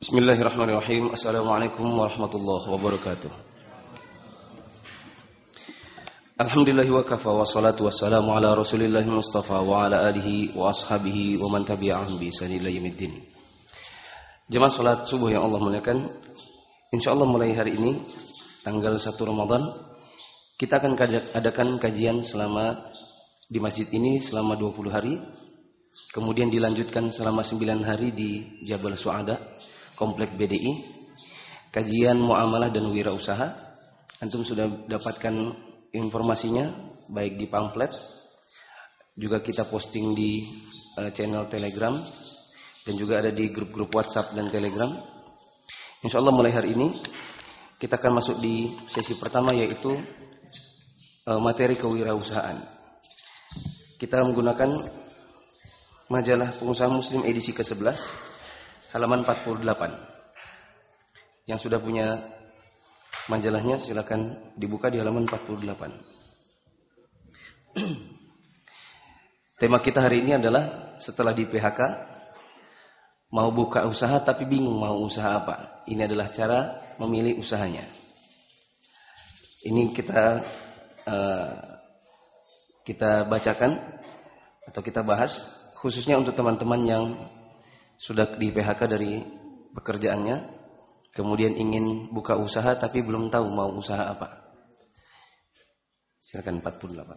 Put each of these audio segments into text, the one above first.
Bismillahirrahmanirrahim. Assalamualaikum warahmatullahi wabarakatuh. Alhamdulillahi wa kafa wa salatu wassalamu ala rasulillahi mustafa wa ala alihi wa ashabihi wa man tabi'ahum bi ihsan ila yaumiddin. Jemaah salat subuh yang Allah muliakan, insyaallah mulai hari ini tanggal 1 Ramadan kita akan adakan kajian selama di masjid ini selama 20 hari. Kemudian dilanjutkan selama 9 hari di Jabal Su'ada, Komplek BDI, kajian muamalah dan wirausaha. Antum sudah dapatkan informasinya baik di pamflet, juga kita posting di channel Telegram, dan juga ada di grup-grup WhatsApp dan Telegram. Insyaallah mulai hari ini kita akan masuk di sesi pertama, yaitu materi kewirausahaan. Kita menggunakan majalah Pengusaha Muslim edisi ke-11 halaman 48. Yang sudah punya majalahnya silakan dibuka di halaman 48. Tema kita hari ini adalah setelah di PHK mau buka usaha tapi bingung mau usaha apa. Ini adalah cara memilih usahanya. Ini kita bacakan atau kita bahas khususnya untuk teman-teman yang sudah di PHK dari pekerjaannya, kemudian ingin buka usaha tapi belum tahu mau usaha apa. Silakan 48.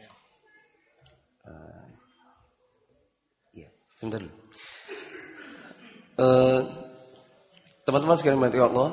Ya, sebentar dulu. Teman-teman sekalian berarti Allah,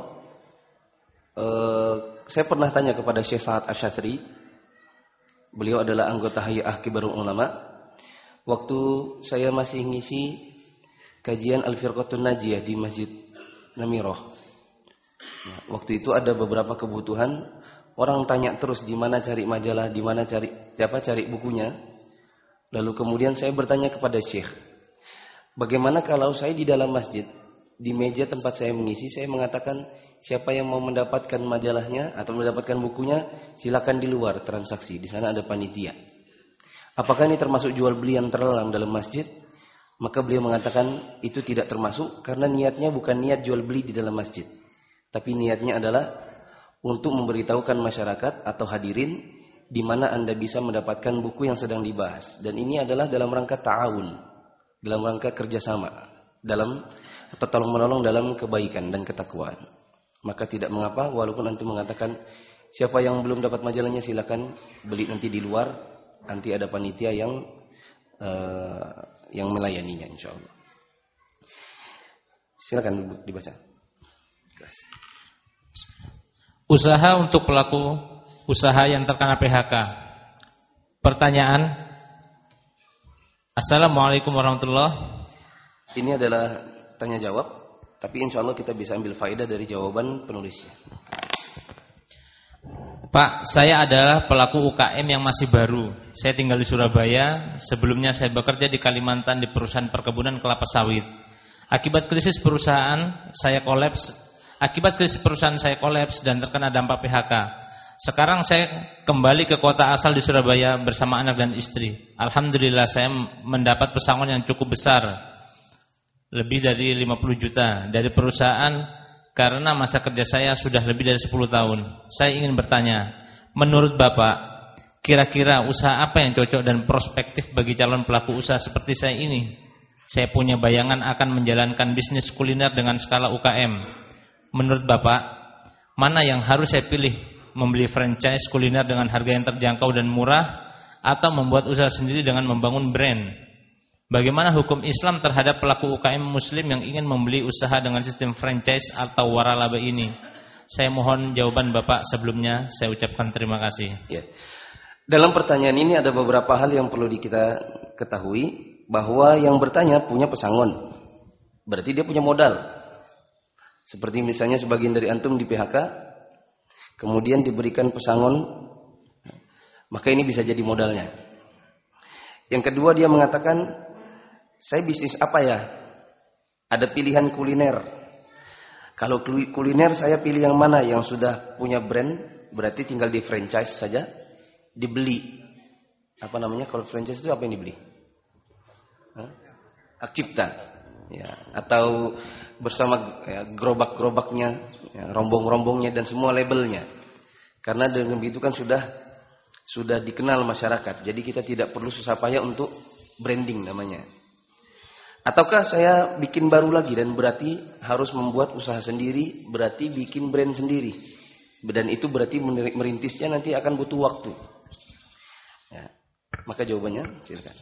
saya pernah tanya kepada Syekh Sa'ad Asy-Syadzili. Beliau adalah anggota Hay'ah Kibarul Ulama. Waktu saya masih ngisi kajian Al-Firqatun Najiyah di Masjid Namirah. Nah, waktu itu ada beberapa kebutuhan. Orang tanya terus di mana cari majalah, di mana cari bukunya. Lalu kemudian saya bertanya kepada Syekh, bagaimana kalau saya di dalam masjid, di meja tempat saya mengisi, saya mengatakan siapa yang mau mendapatkan majalahnya atau mendapatkan bukunya, silakan di luar transaksi. Di sana ada panitia. Apakah ini termasuk jual beli yang terlarang dalam masjid? Maka beliau mengatakan itu tidak termasuk karena niatnya bukan niat jual beli di dalam masjid. Tapi niatnya adalah untuk memberitahukan masyarakat atau hadirin di mana Anda bisa mendapatkan buku yang sedang dibahas. Dan ini adalah dalam rangka ta'awun, dalam rangka kerjasama, atau tolong menolong dalam kebaikan dan ketakwaan. Maka tidak mengapa walaupun antum mengatakan siapa yang belum dapat majalahnya silakan beli nanti di luar, nanti ada panitia yang melayaninya insyaallah. Silakan dibaca. Usaha untuk pelaku usaha yang terkena PHK. Pertanyaan. Assalamualaikum warahmatullahi. Ini adalah tanya jawab, tapi insyaallah kita bisa ambil faedah dari jawaban penulisnya. Pak, saya adalah pelaku UKM yang masih baru. Saya tinggal di Surabaya. Sebelumnya saya bekerja di Kalimantan di perusahaan perkebunan kelapa sawit. Akibat krisis perusahaan saya kolaps dan terkena dampak PHK. Sekarang saya kembali ke kota asal di Surabaya bersama anak dan istri. Alhamdulillah saya mendapat pesangon yang cukup besar, lebih dari 50 juta dari perusahaan. Karena masa kerja saya sudah lebih dari 10 tahun. Saya ingin bertanya, menurut Bapak, kira-kira usaha apa yang cocok dan prospektif bagi calon pelaku usaha seperti saya ini? Saya punya bayangan akan menjalankan bisnis kuliner dengan skala UKM. Menurut Bapak, mana yang harus saya pilih? Membeli franchise kuliner dengan harga yang terjangkau dan murah, atau membuat usaha sendiri dengan membangun brand? Bagaimana hukum Islam terhadap pelaku UKM Muslim yang ingin membeli usaha dengan sistem franchise atau waralaba ini? Saya mohon jawaban Bapak sebelumnya. Saya ucapkan terima kasih. Ya. Dalam pertanyaan ini ada beberapa hal yang perlu kita ketahui, bahwa yang bertanya punya pesangon. Berarti dia punya modal. Seperti misalnya sebagian dari antum di PHK, kemudian diberikan pesangon, maka ini bisa jadi modalnya. Yang kedua, dia mengatakan, saya bisnis apa ya? Ada pilihan kuliner. Kalau kuliner saya pilih yang mana? Yang sudah punya brand, berarti tinggal di franchise saja, dibeli. Apa namanya? Kalau franchise itu apa yang dibeli? Hak cipta. ya, atau bersama ya, gerobak-gerobaknya, ya, rombong-rombongnya dan semua labelnya. Karena dengan begitu kan sudah dikenal masyarakat. Jadi kita tidak perlu susah payah untuk branding namanya. Ataukah saya bikin baru lagi dan berarti harus membuat usaha sendiri, berarti bikin brand sendiri. Dan itu berarti merintisnya nanti akan butuh waktu. Ya. Maka jawabannya silakan.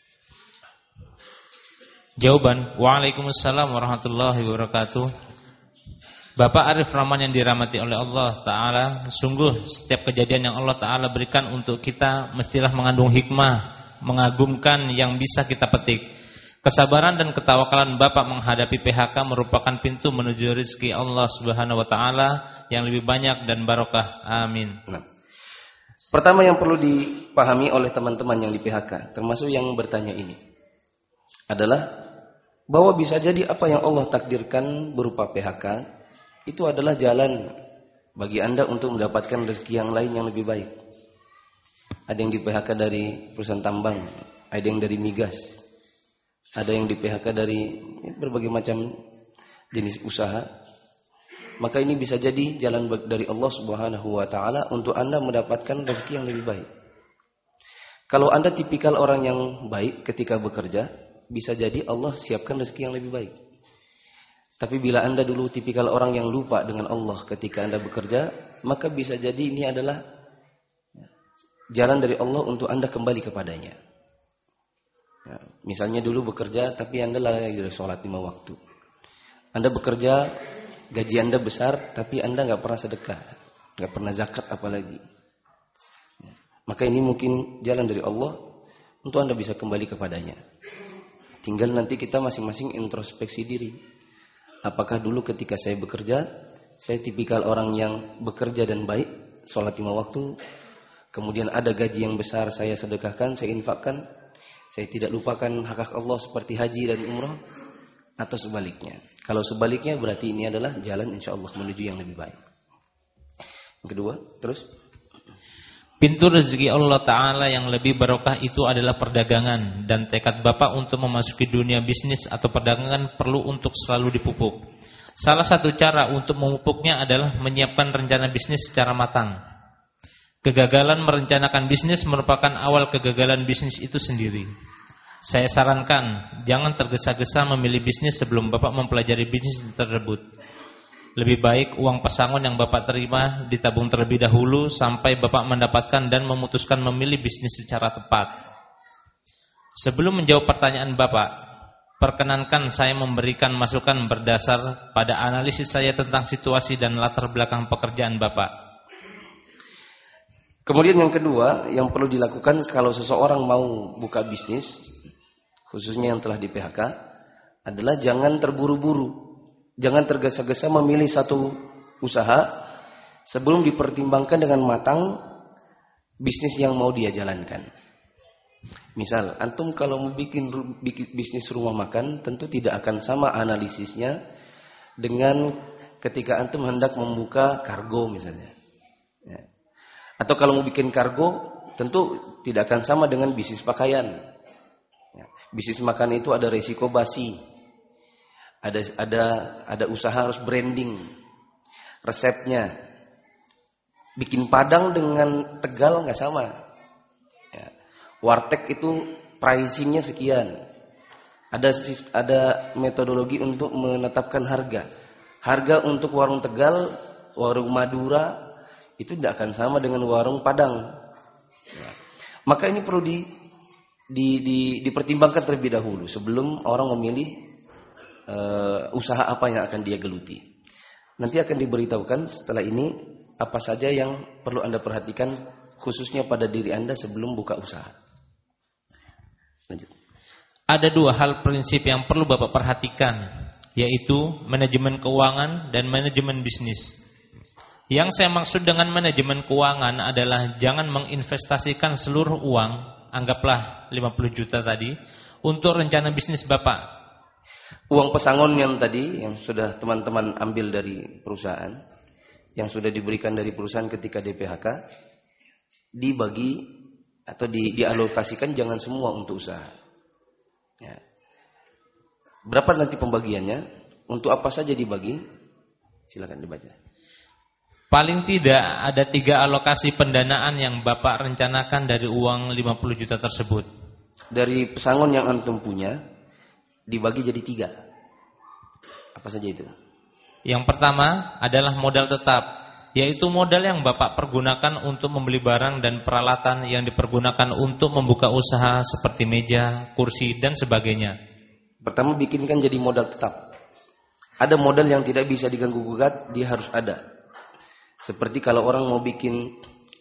Jawaban, Waalaikumsalam warahmatullahi wabarakatuh. Bapak Arif Rahman yang dirahmati oleh Allah Ta'ala, sungguh setiap kejadian yang Allah Ta'ala berikan untuk kita mestilah mengandung hikmah, mengagumkan yang bisa kita petik. Kesabaran dan ketawakalan Bapak menghadapi PHK merupakan pintu menuju rezeki Allah Subhanahu wa taala yang lebih banyak dan barokah. Amin. Nah, pertama yang perlu dipahami oleh teman-teman yang di PHK, termasuk yang bertanya ini, adalah bahwa bisa jadi apa yang Allah takdirkan berupa PHK itu adalah jalan bagi Anda untuk mendapatkan rezeki yang lain yang lebih baik. Ada yang di PHK dari perusahaan tambang, ada yang dari migas, ada yang di PHK dari berbagai macam jenis usaha. Maka ini bisa jadi jalan dari Allah Subhanahu wa taala untuk Anda mendapatkan rezeki yang lebih baik. Kalau Anda tipikal orang yang baik ketika bekerja, bisa jadi Allah siapkan rezeki yang lebih baik. Tapi bila Anda dulu tipikal orang yang lupa dengan Allah ketika Anda bekerja, maka bisa jadi ini adalah jalan dari Allah untuk Anda kembali kepadanya. Ya, misalnya dulu bekerja tapi Anda lagi sholat 5 waktu. Anda bekerja, gaji Anda besar tapi Anda nggak pernah sedekah, nggak pernah zakat apalagi. Ya, maka ini mungkin jalan dari Allah untuk Anda bisa kembali kepadanya. Tinggal nanti kita masing-masing introspeksi diri. Apakah dulu ketika saya bekerja, saya tipikal orang yang bekerja dan baik, sholat 5 waktu, kemudian ada gaji yang besar saya sedekahkan, saya infakkan, saya tidak lupakan hak Allah seperti haji dan umrah, atau sebaliknya. Kalau sebaliknya berarti ini adalah jalan insya Allah menuju yang lebih baik. Yang kedua, terus. Pintu rezeki Allah Ta'ala yang lebih barokah itu adalah perdagangan. Dan tekad Bapak untuk memasuki dunia bisnis atau perdagangan perlu untuk selalu dipupuk. Salah satu cara untuk memupuknya adalah menyiapkan rencana bisnis secara matang. Kegagalan merencanakan bisnis merupakan awal kegagalan bisnis itu sendiri. Saya sarankan, jangan tergesa-gesa memilih bisnis sebelum Bapak mempelajari bisnis tersebut. Lebih baik uang pesangon yang Bapak terima ditabung terlebih dahulu sampai Bapak mendapatkan dan memutuskan memilih bisnis secara tepat. Sebelum menjawab pertanyaan Bapak, perkenankan saya memberikan masukan berdasar pada analisis saya tentang situasi dan latar belakang pekerjaan Bapak. Kemudian yang kedua yang perlu dilakukan kalau seseorang mau buka bisnis, khususnya yang telah di PHK, adalah jangan terburu-buru. Jangan tergesa-gesa memilih satu usaha sebelum dipertimbangkan dengan matang bisnis yang mau dia jalankan. Misal, antum kalau mau bikin bisnis rumah makan, tentu tidak akan sama analisisnya dengan ketika antum hendak membuka kargo misalnya. Ya. Atau kalau mau bikin kargo, tentu tidak akan sama dengan bisnis pakaian. Ya. Bisnis makan itu ada resiko basi. Ada usaha harus branding, resepnya. Bikin Padang dengan Tegal nggak sama. Ya. Warteg itu pricingnya sekian. Ada metodologi untuk menetapkan harga. Harga untuk warung Tegal, warung Madura itu tidak akan sama dengan warung Padang. Ya. Maka ini perlu dipertimbangkan terlebih dahulu sebelum orang memilih usaha apa yang akan dia geluti. Nanti akan diberitahukan setelah ini apa saja yang perlu Anda perhatikan khususnya pada diri Anda sebelum buka usaha. Lanjut. Ada 2 hal prinsip yang perlu Bapak perhatikan, yaitu manajemen keuangan dan manajemen bisnis. Yang saya maksud dengan manajemen keuangan adalah jangan menginvestasikan seluruh uang, anggaplah 50 juta tadi, untuk rencana bisnis Bapak. Uang pesangon yang tadi yang sudah teman-teman ambil dari perusahaan, yang sudah diberikan dari perusahaan ketika di PHK, dibagi atau dialokasikan jangan semua untuk usaha. Ya. Berapa nanti pembagiannya? Untuk apa saja dibagi? Silakan dibaca. Paling tidak ada 3 alokasi pendanaan yang Bapak rencanakan dari uang 50 juta tersebut. Dari pesangon yang antum punya dibagi jadi 3. Apa saja itu? Yang pertama adalah modal tetap, yaitu modal yang Bapak pergunakan untuk membeli barang dan peralatan yang dipergunakan untuk membuka usaha seperti meja, kursi, dan sebagainya. Pertama bikinkan jadi modal tetap. Ada modal yang tidak bisa diganggu-gugat, dia harus ada. Seperti kalau orang mau bikin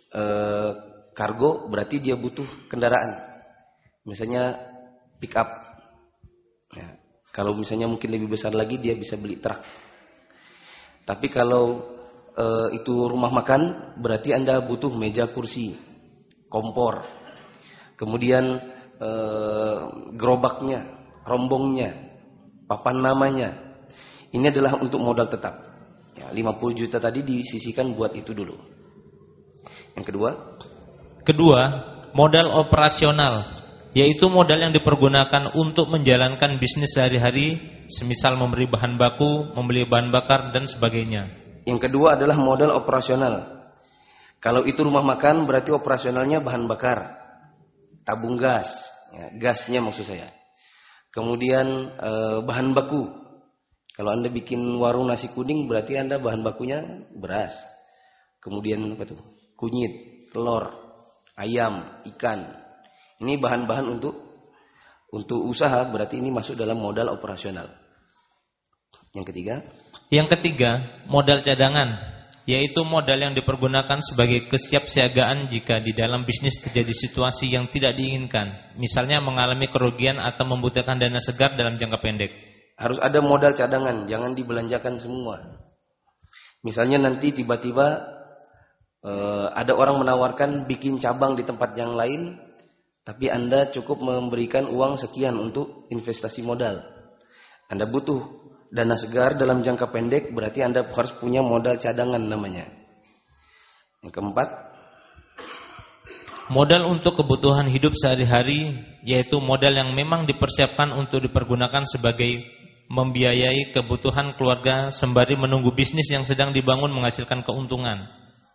kargo, berarti dia butuh kendaraan. Misalnya pick up. Ya, kalau misalnya mungkin lebih besar lagi, dia bisa beli truk. Tapi kalau itu rumah makan, berarti Anda butuh meja, kursi, kompor. Kemudian gerobaknya, rombongnya, papan namanya. Ini adalah untuk modal tetap. Ya, 50 juta tadi disisihkan buat itu dulu. Yang kedua? Kedua, modal operasional, yaitu modal yang dipergunakan untuk menjalankan bisnis sehari-hari, semisal membeli bahan baku, membeli bahan bakar, dan sebagainya. Yang kedua adalah modal operasional. Kalau itu rumah makan, berarti operasionalnya bahan bakar, tabung gas, ya, gasnya maksud saya. Kemudian bahan baku. Kalau Anda bikin warung nasi kuning, berarti Anda bahan bakunya beras. Kemudian apa tuh? Kunyit, telur, ayam, ikan. Ini bahan-bahan untuk usaha, berarti ini masuk dalam modal operasional. Yang ketiga? Yang ketiga, modal cadangan, yaitu modal yang dipergunakan sebagai kesiapsiagaan jika di dalam bisnis terjadi situasi yang tidak diinginkan. Misalnya mengalami kerugian atau membutuhkan dana segar dalam jangka pendek. Harus ada modal cadangan, jangan dibelanjakan semua. Misalnya nanti tiba-tiba ada orang menawarkan bikin cabang di tempat yang lain, tapi Anda cukup memberikan uang sekian untuk investasi modal. Anda butuh dana segar dalam jangka pendek, berarti Anda harus punya modal cadangan namanya. Yang keempat, modal untuk kebutuhan hidup sehari-hari, yaitu modal yang memang dipersiapkan untuk dipergunakan sebagai membiayai kebutuhan keluarga sembari menunggu bisnis yang sedang dibangun menghasilkan keuntungan.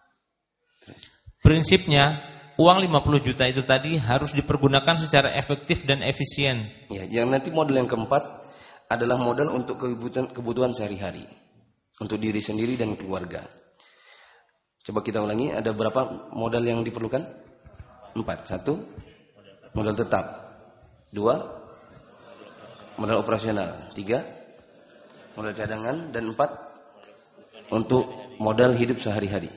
Prinsipnya, uang 50 juta itu tadi harus dipergunakan secara efektif dan efisien. Ya, yang nanti modal yang keempat adalah modal untuk kebutuhan sehari-hari, untuk diri sendiri dan keluarga. Coba kita ulangi, ada berapa modal yang diperlukan? 4. 1, modal tetap. 2, modal operasional. 3, modal cadangan. Dan 4, untuk modal hidup sehari-hari.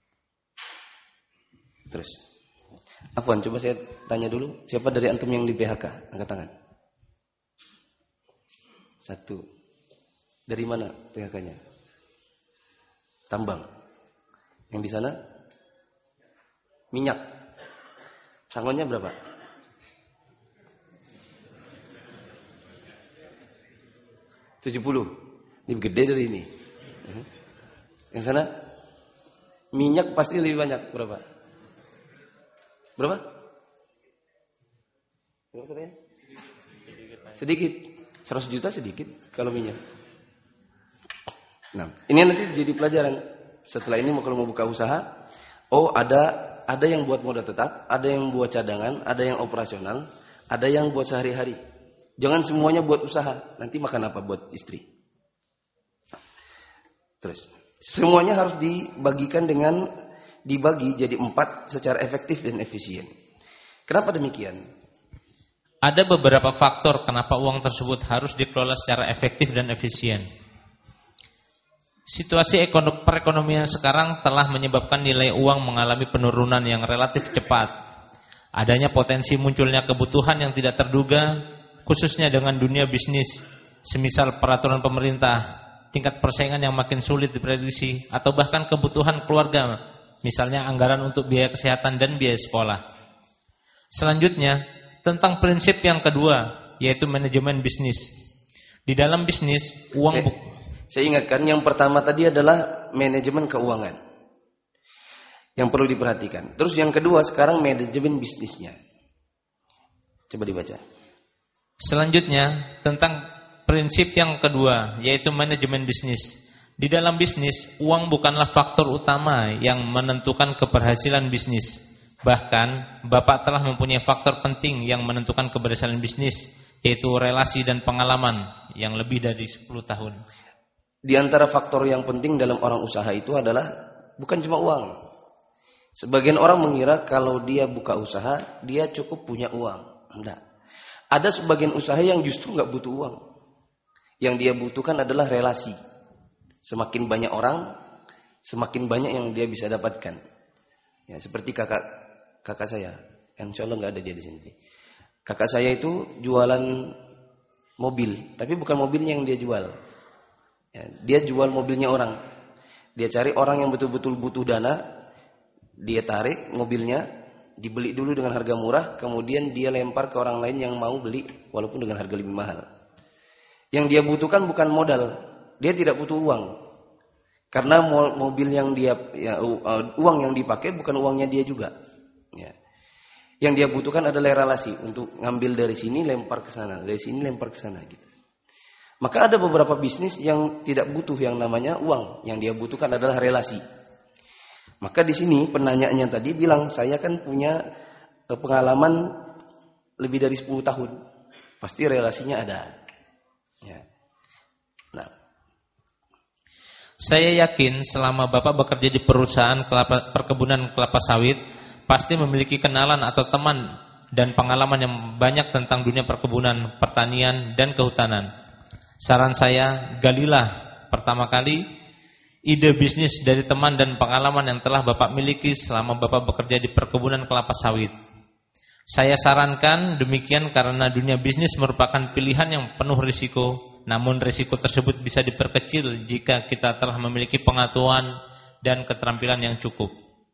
Terus, Afwan, coba saya tanya dulu, siapa dari antum yang di PHK? Angkat tangan. 1. Dari mana PHK-nya? Tambang. Yang di sana? Minyak. Sangonnya berapa? 70. Lebih gede dari ini. Yang sana? Minyak pasti lebih banyak. Berapa? Berapa? Sedikit. 100 juta sedikit kalau minyak. Nah, ini nanti jadi pelajaran. Setelah ini kalau mau buka usaha, oh ada yang buat modal tetap, ada yang buat cadangan, ada yang operasional, ada yang buat sehari-hari. Jangan semuanya buat usaha. Nanti makan apa buat istri? Terus, semuanya harus dibagi jadi 4 secara efektif dan efisien. Kenapa demikian? Ada beberapa faktor kenapa uang tersebut harus dikelola secara efektif dan efisien. Situasi perekonomian sekarang telah menyebabkan nilai uang mengalami penurunan yang relatif cepat. Adanya potensi munculnya kebutuhan yang tidak terduga, khususnya dengan dunia bisnis, semisal peraturan pemerintah, tingkat persaingan yang makin sulit diprediksi, atau bahkan kebutuhan keluarga, misalnya anggaran untuk biaya kesehatan dan biaya sekolah. Selanjutnya, tentang prinsip yang kedua, yaitu manajemen bisnis. Di dalam bisnis, uang saya ingatkan, yang pertama tadi adalah manajemen keuangan yang perlu diperhatikan. Terus yang kedua sekarang manajemen bisnisnya. Coba dibaca. Selanjutnya, tentang prinsip yang kedua, yaitu manajemen bisnis. Di dalam bisnis, uang bukanlah faktor utama yang menentukan keberhasilan bisnis. Bahkan, Bapak telah mempunyai faktor penting yang menentukan keberhasilan bisnis, yaitu relasi dan pengalaman yang lebih dari 10 tahun. Di antara faktor yang penting dalam orang usaha itu adalah bukan cuma uang. Sebagian orang mengira kalau dia buka usaha, dia cukup punya uang. Tidak. Ada sebagian usaha yang justru nggak butuh uang. Yang dia butuhkan adalah relasi. Semakin banyak orang, semakin banyak yang dia bisa dapatkan. Ya, seperti kakak saya, insya Allah nggak ada dia di sini. Kakak saya itu jualan mobil, tapi bukan mobilnya yang dia jual. Ya, dia jual mobilnya orang. Dia cari orang yang betul-betul butuh dana, dia tarik mobilnya, dibeli dulu dengan harga murah, kemudian dia lempar ke orang lain yang mau beli walaupun dengan harga lebih mahal. Yang dia butuhkan bukan modal. Dia tidak butuh uang. Karena mobil yang dia uang yang dipakai bukan uangnya dia juga. Ya. Yang dia butuhkan adalah relasi untuk ngambil dari sini lempar ke sana, dari sini lempar ke sana gitu. Maka ada beberapa bisnis yang tidak butuh yang namanya uang, yang dia butuhkan adalah relasi. Maka di sini penanyanya tadi bilang, saya kan punya pengalaman lebih dari 10 tahun. Pasti relasinya ada. Ya. Nah, saya yakin selama Bapak bekerja di perusahaan perkebunan kelapa sawit, pasti memiliki kenalan atau teman dan pengalaman yang banyak tentang dunia perkebunan, pertanian, dan kehutanan. Saran saya, galilah pertama kali ide bisnis dari teman dan pengalaman yang telah Bapak miliki selama Bapak bekerja di perkebunan kelapa sawit. Saya sarankan demikian karena dunia bisnis merupakan pilihan yang penuh risiko. Namun risiko tersebut bisa diperkecil jika kita telah memiliki pengetahuan dan keterampilan yang cukup.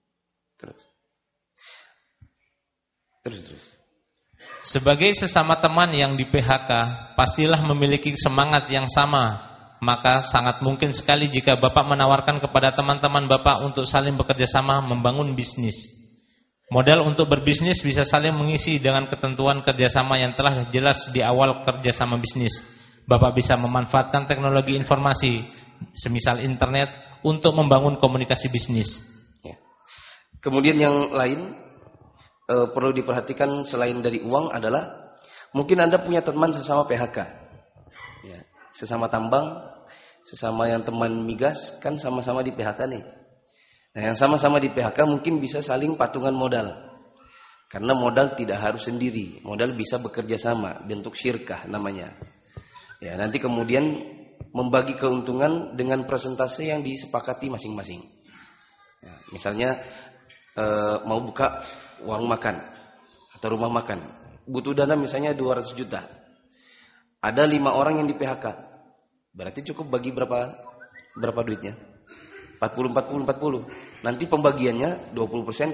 Terus. Sebagai sesama teman yang di PHK, pastilah memiliki semangat yang sama. Maka sangat mungkin sekali jika Bapak menawarkan kepada teman-teman Bapak untuk saling bekerja sama membangun bisnis. Modal untuk berbisnis bisa saling mengisi dengan ketentuan kerjasama yang telah jelas di awal kerjasama bisnis. Bapak bisa memanfaatkan teknologi informasi, semisal internet, untuk membangun komunikasi bisnis. Ya. Kemudian yang lain perlu diperhatikan selain dari uang adalah mungkin Anda punya teman sesama PHK, ya, sesama tambang, sesama yang teman migas, kan sama-sama di PHK nih. Nah, yang sama-sama di PHK mungkin bisa saling patungan modal. Karena modal tidak harus sendiri, modal bisa bekerja sama, bentuk syirkah namanya. Ya, nanti kemudian membagi keuntungan dengan persentase yang disepakati masing-masing. Ya, misalnya mau buka warung makan atau rumah makan, butuh dana misalnya 200 juta. Ada 5 orang yang di PHK. Berarti cukup bagi berapa duitnya? 40. Nanti pembagiannya 20%.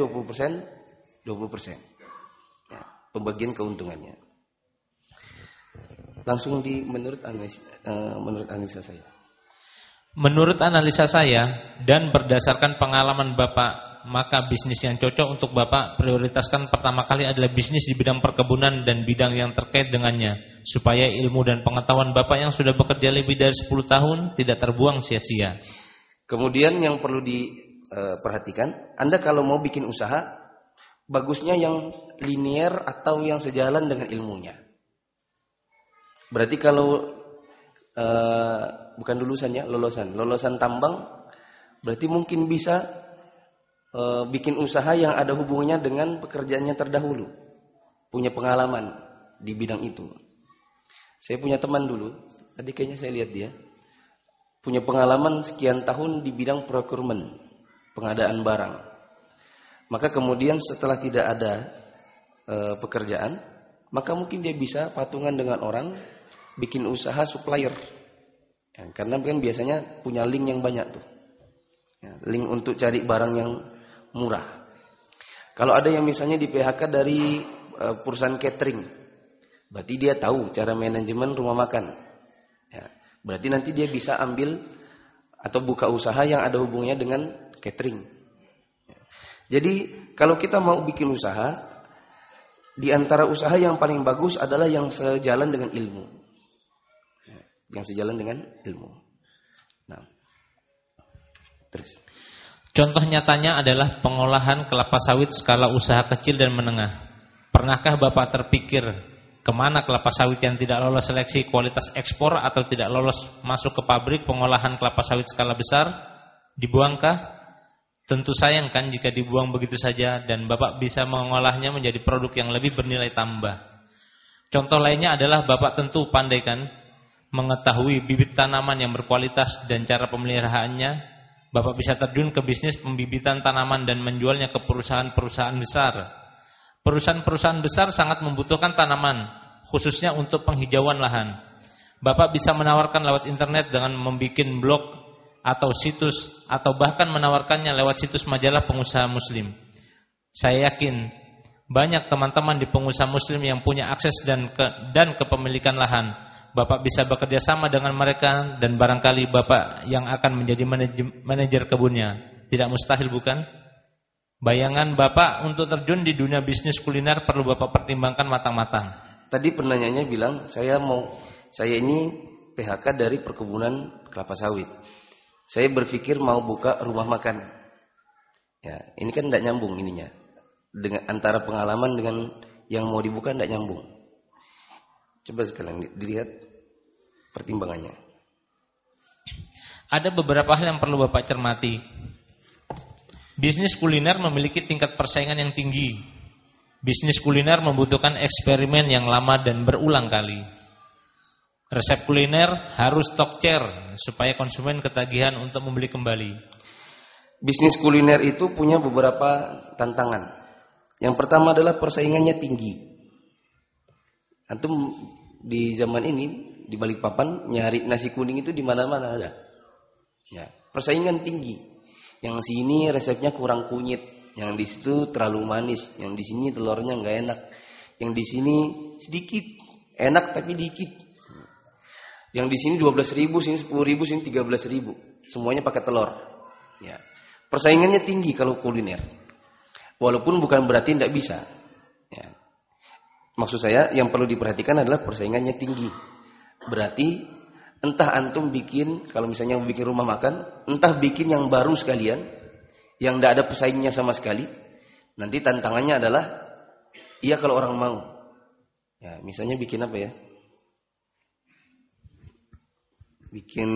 Ya, pembagian keuntungannya. Langsung menurut analisa saya. Menurut analisa saya dan berdasarkan pengalaman Bapak, maka bisnis yang cocok untuk Bapak prioritaskan pertama kali adalah bisnis di bidang perkebunan dan bidang yang terkait dengannya, supaya ilmu dan pengetahuan Bapak yang sudah bekerja lebih dari 10 tahun tidak terbuang sia-sia. Kemudian yang perlu diperhatikan, Anda kalau mau bikin usaha, bagusnya yang linear atau yang sejalan dengan ilmunya. Berarti kalau bukan lolosan tambang, berarti mungkin bisa bikin usaha yang ada hubungannya dengan pekerjaannya terdahulu, punya pengalaman di bidang itu. Saya punya teman dulu, tadi kayaknya saya lihat dia punya pengalaman sekian tahun di bidang procurement, pengadaan barang. Maka kemudian setelah tidak ada pekerjaan, maka mungkin dia bisa patungan dengan orang, bikin usaha supplier. Ya, karena kan biasanya punya link yang banyak tuh. Ya, link untuk cari barang yang murah. Kalau ada yang misalnya di PHK dari perusahaan catering, berarti dia tahu cara manajemen rumah makan. Ya, berarti nanti dia bisa ambil atau buka usaha yang ada hubungannya dengan catering. Ya. Jadi kalau kita mau bikin usaha, di antara usaha yang paling bagus adalah yang sejalan dengan ilmu. yang sejalan dengan ilmu. Nah, terus. Contoh nyatanya adalah pengolahan kelapa sawit skala usaha kecil dan menengah. Pernahkah Bapak terpikir kemana kelapa sawit yang tidak lolos seleksi kualitas ekspor atau tidak lolos masuk ke pabrik pengolahan kelapa sawit skala besar? Dibuangkah? Tentu sayang kan jika dibuang begitu saja dan Bapak bisa mengolahnya menjadi produk yang lebih bernilai tambah. Contoh lainnya adalah Bapak tentu pandai kan mengetahui bibit tanaman yang berkualitas dan cara pemeliharaannya. Bapak bisa terjun ke bisnis pembibitan tanaman dan menjualnya ke perusahaan-perusahaan besar. Perusahaan-perusahaan besar sangat membutuhkan tanaman, khususnya untuk penghijauan lahan. Bapak bisa menawarkan lewat internet dengan membuat blog atau situs, atau bahkan menawarkannya lewat situs majalah pengusaha muslim. Saya yakin banyak teman-teman di pengusaha muslim yang punya akses dan kepemilikan lahan. Bapak bisa bekerja sama dengan mereka dan barangkali Bapak yang akan menjadi manajer kebunnya. Tidak mustahil bukan? Bayangan Bapak untuk terjun di dunia bisnis kuliner perlu Bapak pertimbangkan matang-matang. Tadi penanyanya bilang saya ini PHK dari perkebunan kelapa sawit. Saya berpikir mau buka rumah makan. Ya, ini kan tidak nyambung ininya. Dengan antara pengalaman dengan yang mau dibuka tidak nyambung. Coba sekalian dilihat pertimbangannya. Ada beberapa hal yang perlu Bapak cermati. Bisnis kuliner memiliki tingkat persaingan yang tinggi. Bisnis kuliner membutuhkan eksperimen yang lama dan berulang kali. Resep kuliner harus stock chair supaya konsumen ketagihan untuk membeli kembali. Bisnis kuliner itu punya beberapa tantangan. Yang pertama adalah persaingannya tinggi. Antum di zaman ini di Balikpapan nyari nasi kuning itu di mana-mana ada. Ya, persaingan tinggi. Yang sini resepnya kurang kunyit, yang di situ terlalu manis, yang di sini telurnya nggak enak, yang di sini sedikit enak tapi dikit. Yang di sini 12.000, sini 10.000, sini 13.000. Semuanya pakai telur. Ya. Persaingannya tinggi kalau kuliner. Walaupun bukan berarti tidak bisa. Ya. Maksud saya yang perlu diperhatikan adalah persaingannya tinggi. Berarti entah antum bikin, kalau misalnya mau bikin rumah makan, entah bikin yang baru sekalian, yang tidak ada pesaingnya sama sekali. Nanti tantangannya adalah, iya kalau orang mau. Ya, misalnya bikin apa ya? Bikin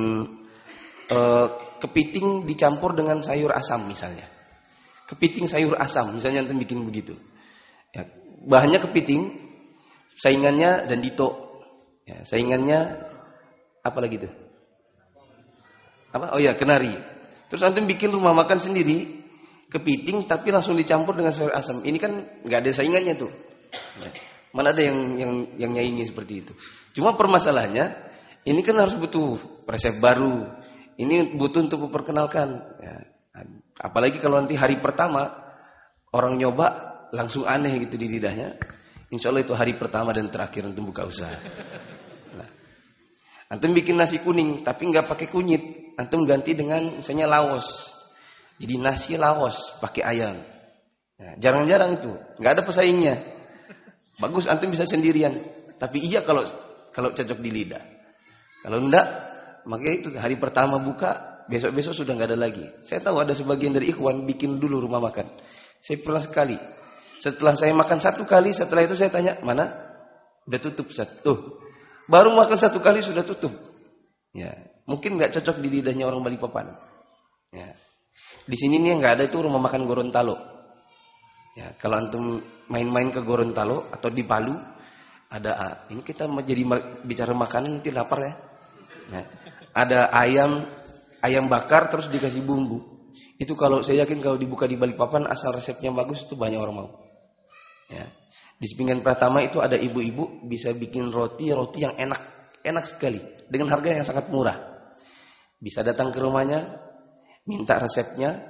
kepiting dicampur dengan sayur asam misalnya. Kepiting sayur asam, misalnya antum bikin begitu. Ya, bahannya kepiting. Saingannya dan dito, ya, saingannya apa lagi tuh? Apa? Oh ya, kenari. Terus antum bikin rumah makan sendiri, kepiting tapi langsung dicampur dengan sayur asam. Ini kan nggak ada saingannya tuh. Ya. Mana ada yang nyaingi seperti itu? Cuma permasalahannya, ini kan harus butuh resep baru. Ini butuh untuk memperkenalkan. Ya. Apalagi kalau nanti hari pertama orang nyoba langsung aneh gitu di lidahnya. Insya Allah itu hari pertama dan terakhir antum buka usaha. Nah, antum bikin nasi kuning tapi nggak pakai kunyit, antum ganti dengan misalnya laos. Jadi nasi laos pakai ayam. Nah, jarang-jarang itu, nggak ada pesaingnya. Bagus antum bisa sendirian. Tapi iya kalau cocok di lidah. Kalau enggak, makanya itu hari pertama buka, besok-besok sudah nggak ada lagi. Saya tahu ada sebagian dari ikhwan bikin dulu rumah makan. Saya pernah sekali. Setelah saya makan satu kali, setelah itu saya tanya, mana? Udah tutup, Ustaz. Tuh, baru makan satu kali sudah tutup. Ya, mungkin nggak cocok di lidahnya orang Balikpapan. Ya, di sini nih nggak ada itu rumah makan Gorontalo. Ya, kalau antum main-main ke Gorontalo atau di Palu, ada. Ini kita jadi bicara makanan nanti lapar ya. Ya, ada ayam bakar terus dikasih bumbu. Itu kalau saya yakin kalau dibuka di Balikpapan asal resepnya bagus itu banyak orang mau. Ya. Di Sepinggan Pratama itu ada ibu-ibu bisa bikin roti yang enak sekali dengan harga yang sangat murah. Bisa datang ke rumahnya, minta resepnya,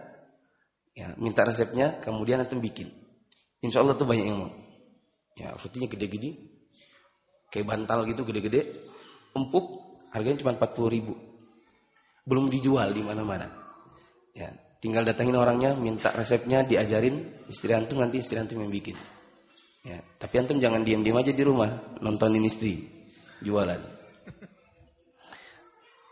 kemudian antum bikin. Insya Allah tuh banyak yang mau. Ya, rotinya gede-gede, kayak bantal gitu gede-gede, empuk, harganya cuma 40.000. Belum dijual di mana-mana. Ya, tinggal datangin orangnya, minta resepnya, diajarin, istri antum yang bikin. Ya, tapi antum jangan diam-diam aja di rumah nontonin istri jualan.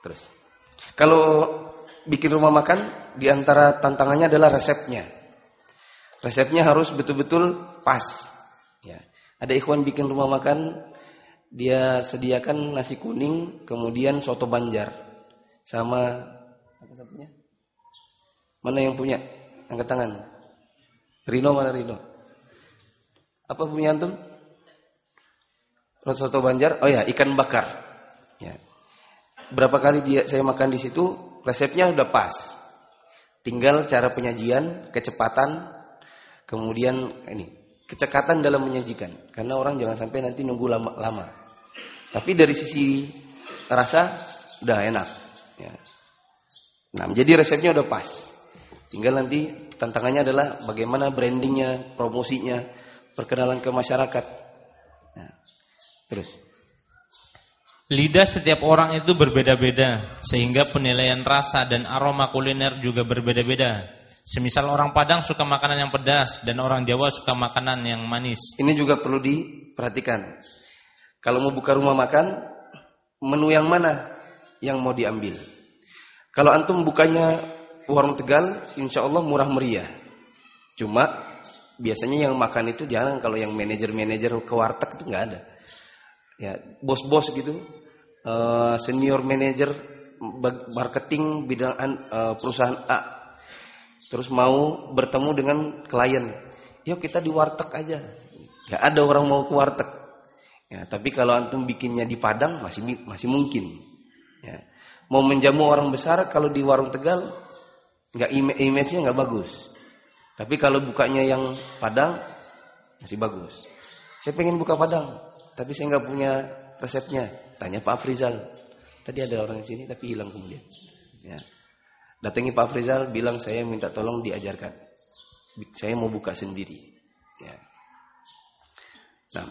Terus, kalau bikin rumah makan, di antara tantangannya adalah resepnya. Resepnya harus betul-betul pas. Ya. Ada ikhwan bikin rumah makan, dia sediakan nasi kuning, kemudian soto Banjar, sama apa satunya? Mana yang punya? Angkat tangan. Rino, mana Rino? Apa punya antum? Soto Banjar? Oh ya, ikan bakar. Ya. Berapa kali saya makan di situ, resepnya udah pas. Tinggal cara penyajian, kecepatan, kemudian kecekatan dalam menyajikan. Karena orang jangan sampai nanti nunggu lama-lama. Tapi dari sisi rasa udah enak. Ya. Nah, jadi resepnya udah pas. Tinggal nanti tantangannya adalah bagaimana brandingnya, promosinya, perkenalan ke masyarakat. Nah, terus. Lidah setiap orang itu berbeda-beda, sehingga penilaian rasa dan aroma kuliner juga berbeda-beda. Semisal orang Padang suka makanan yang pedas dan orang Jawa suka makanan yang manis. Ini juga perlu diperhatikan. Kalau mau buka rumah makan, menu yang mana yang mau diambil? Kalau antum bukanya warung Tegal, insya Allah murah meriah. Cuma biasanya yang makan itu jangan kalau yang manajer-manajer ke warteg itu nggak ada. Ya, bos-bos gitu, senior manajer marketing bidang perusahaan A, terus mau bertemu dengan klien, yuk kita di warteg aja. Gak ada orang mau ke warteg. Ya, tapi kalau antum bikinnya di Padang masih mungkin. Ya. Mau menjamu orang besar kalau di warung Tegal, nggak image-nya nggak bagus. Tapi kalau bukanya yang Padang masih bagus. Saya pengen buka Padang, tapi saya nggak punya resepnya. Tanya Pak Afrizal. Tadi ada orang di sini tapi hilang kemudian. Ya. Datangi Pak Afrizal, bilang saya minta tolong diajarkan. Saya mau buka sendiri. Ya. Nah.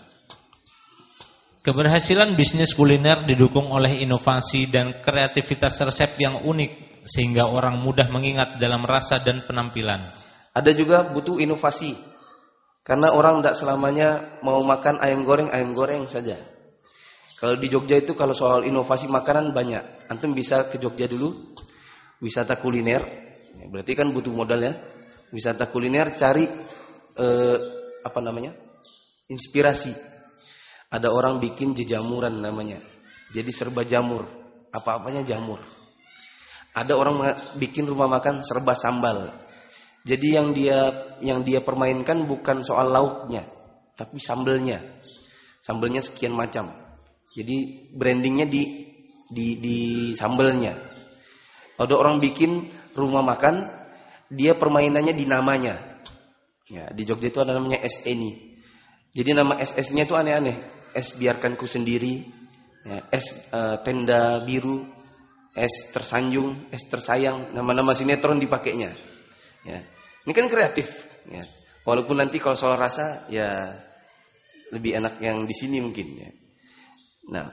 Keberhasilan bisnis kuliner didukung oleh inovasi dan kreativitas resep yang unik, sehingga orang mudah mengingat dalam rasa dan penampilan. Ada juga butuh inovasi. Karena orang tidak selamanya mau makan ayam goreng saja. Kalau di Jogja itu kalau soal inovasi makanan banyak. Antum bisa ke Jogja dulu, wisata kuliner. Berarti kan butuh modal ya. Wisata kuliner cari inspirasi. Ada orang bikin jejamuran namanya. Jadi serba jamur, apa-apanya jamur. Ada orang bikin rumah makan serba sambal. Jadi yang dia permainkan bukan soal lauknya, tapi sambelnya. Sambelnya sekian macam. Jadi brandingnya di sambelnya. Ada orang bikin rumah makan, dia permainannya di namanya. Ya, di Jogja itu ada namanya es Eni. Jadi nama SS-nya itu aneh-aneh. Es biarkanku sendiri, ya, es tenda biru, es tersanjung, es tersayang. Nama-nama sinetron dipakainya. Ya. Ini kan kreatif. Ya. Walaupun nanti kalau soal rasa, ya lebih enak yang di sini mungkin. Ya. Nah,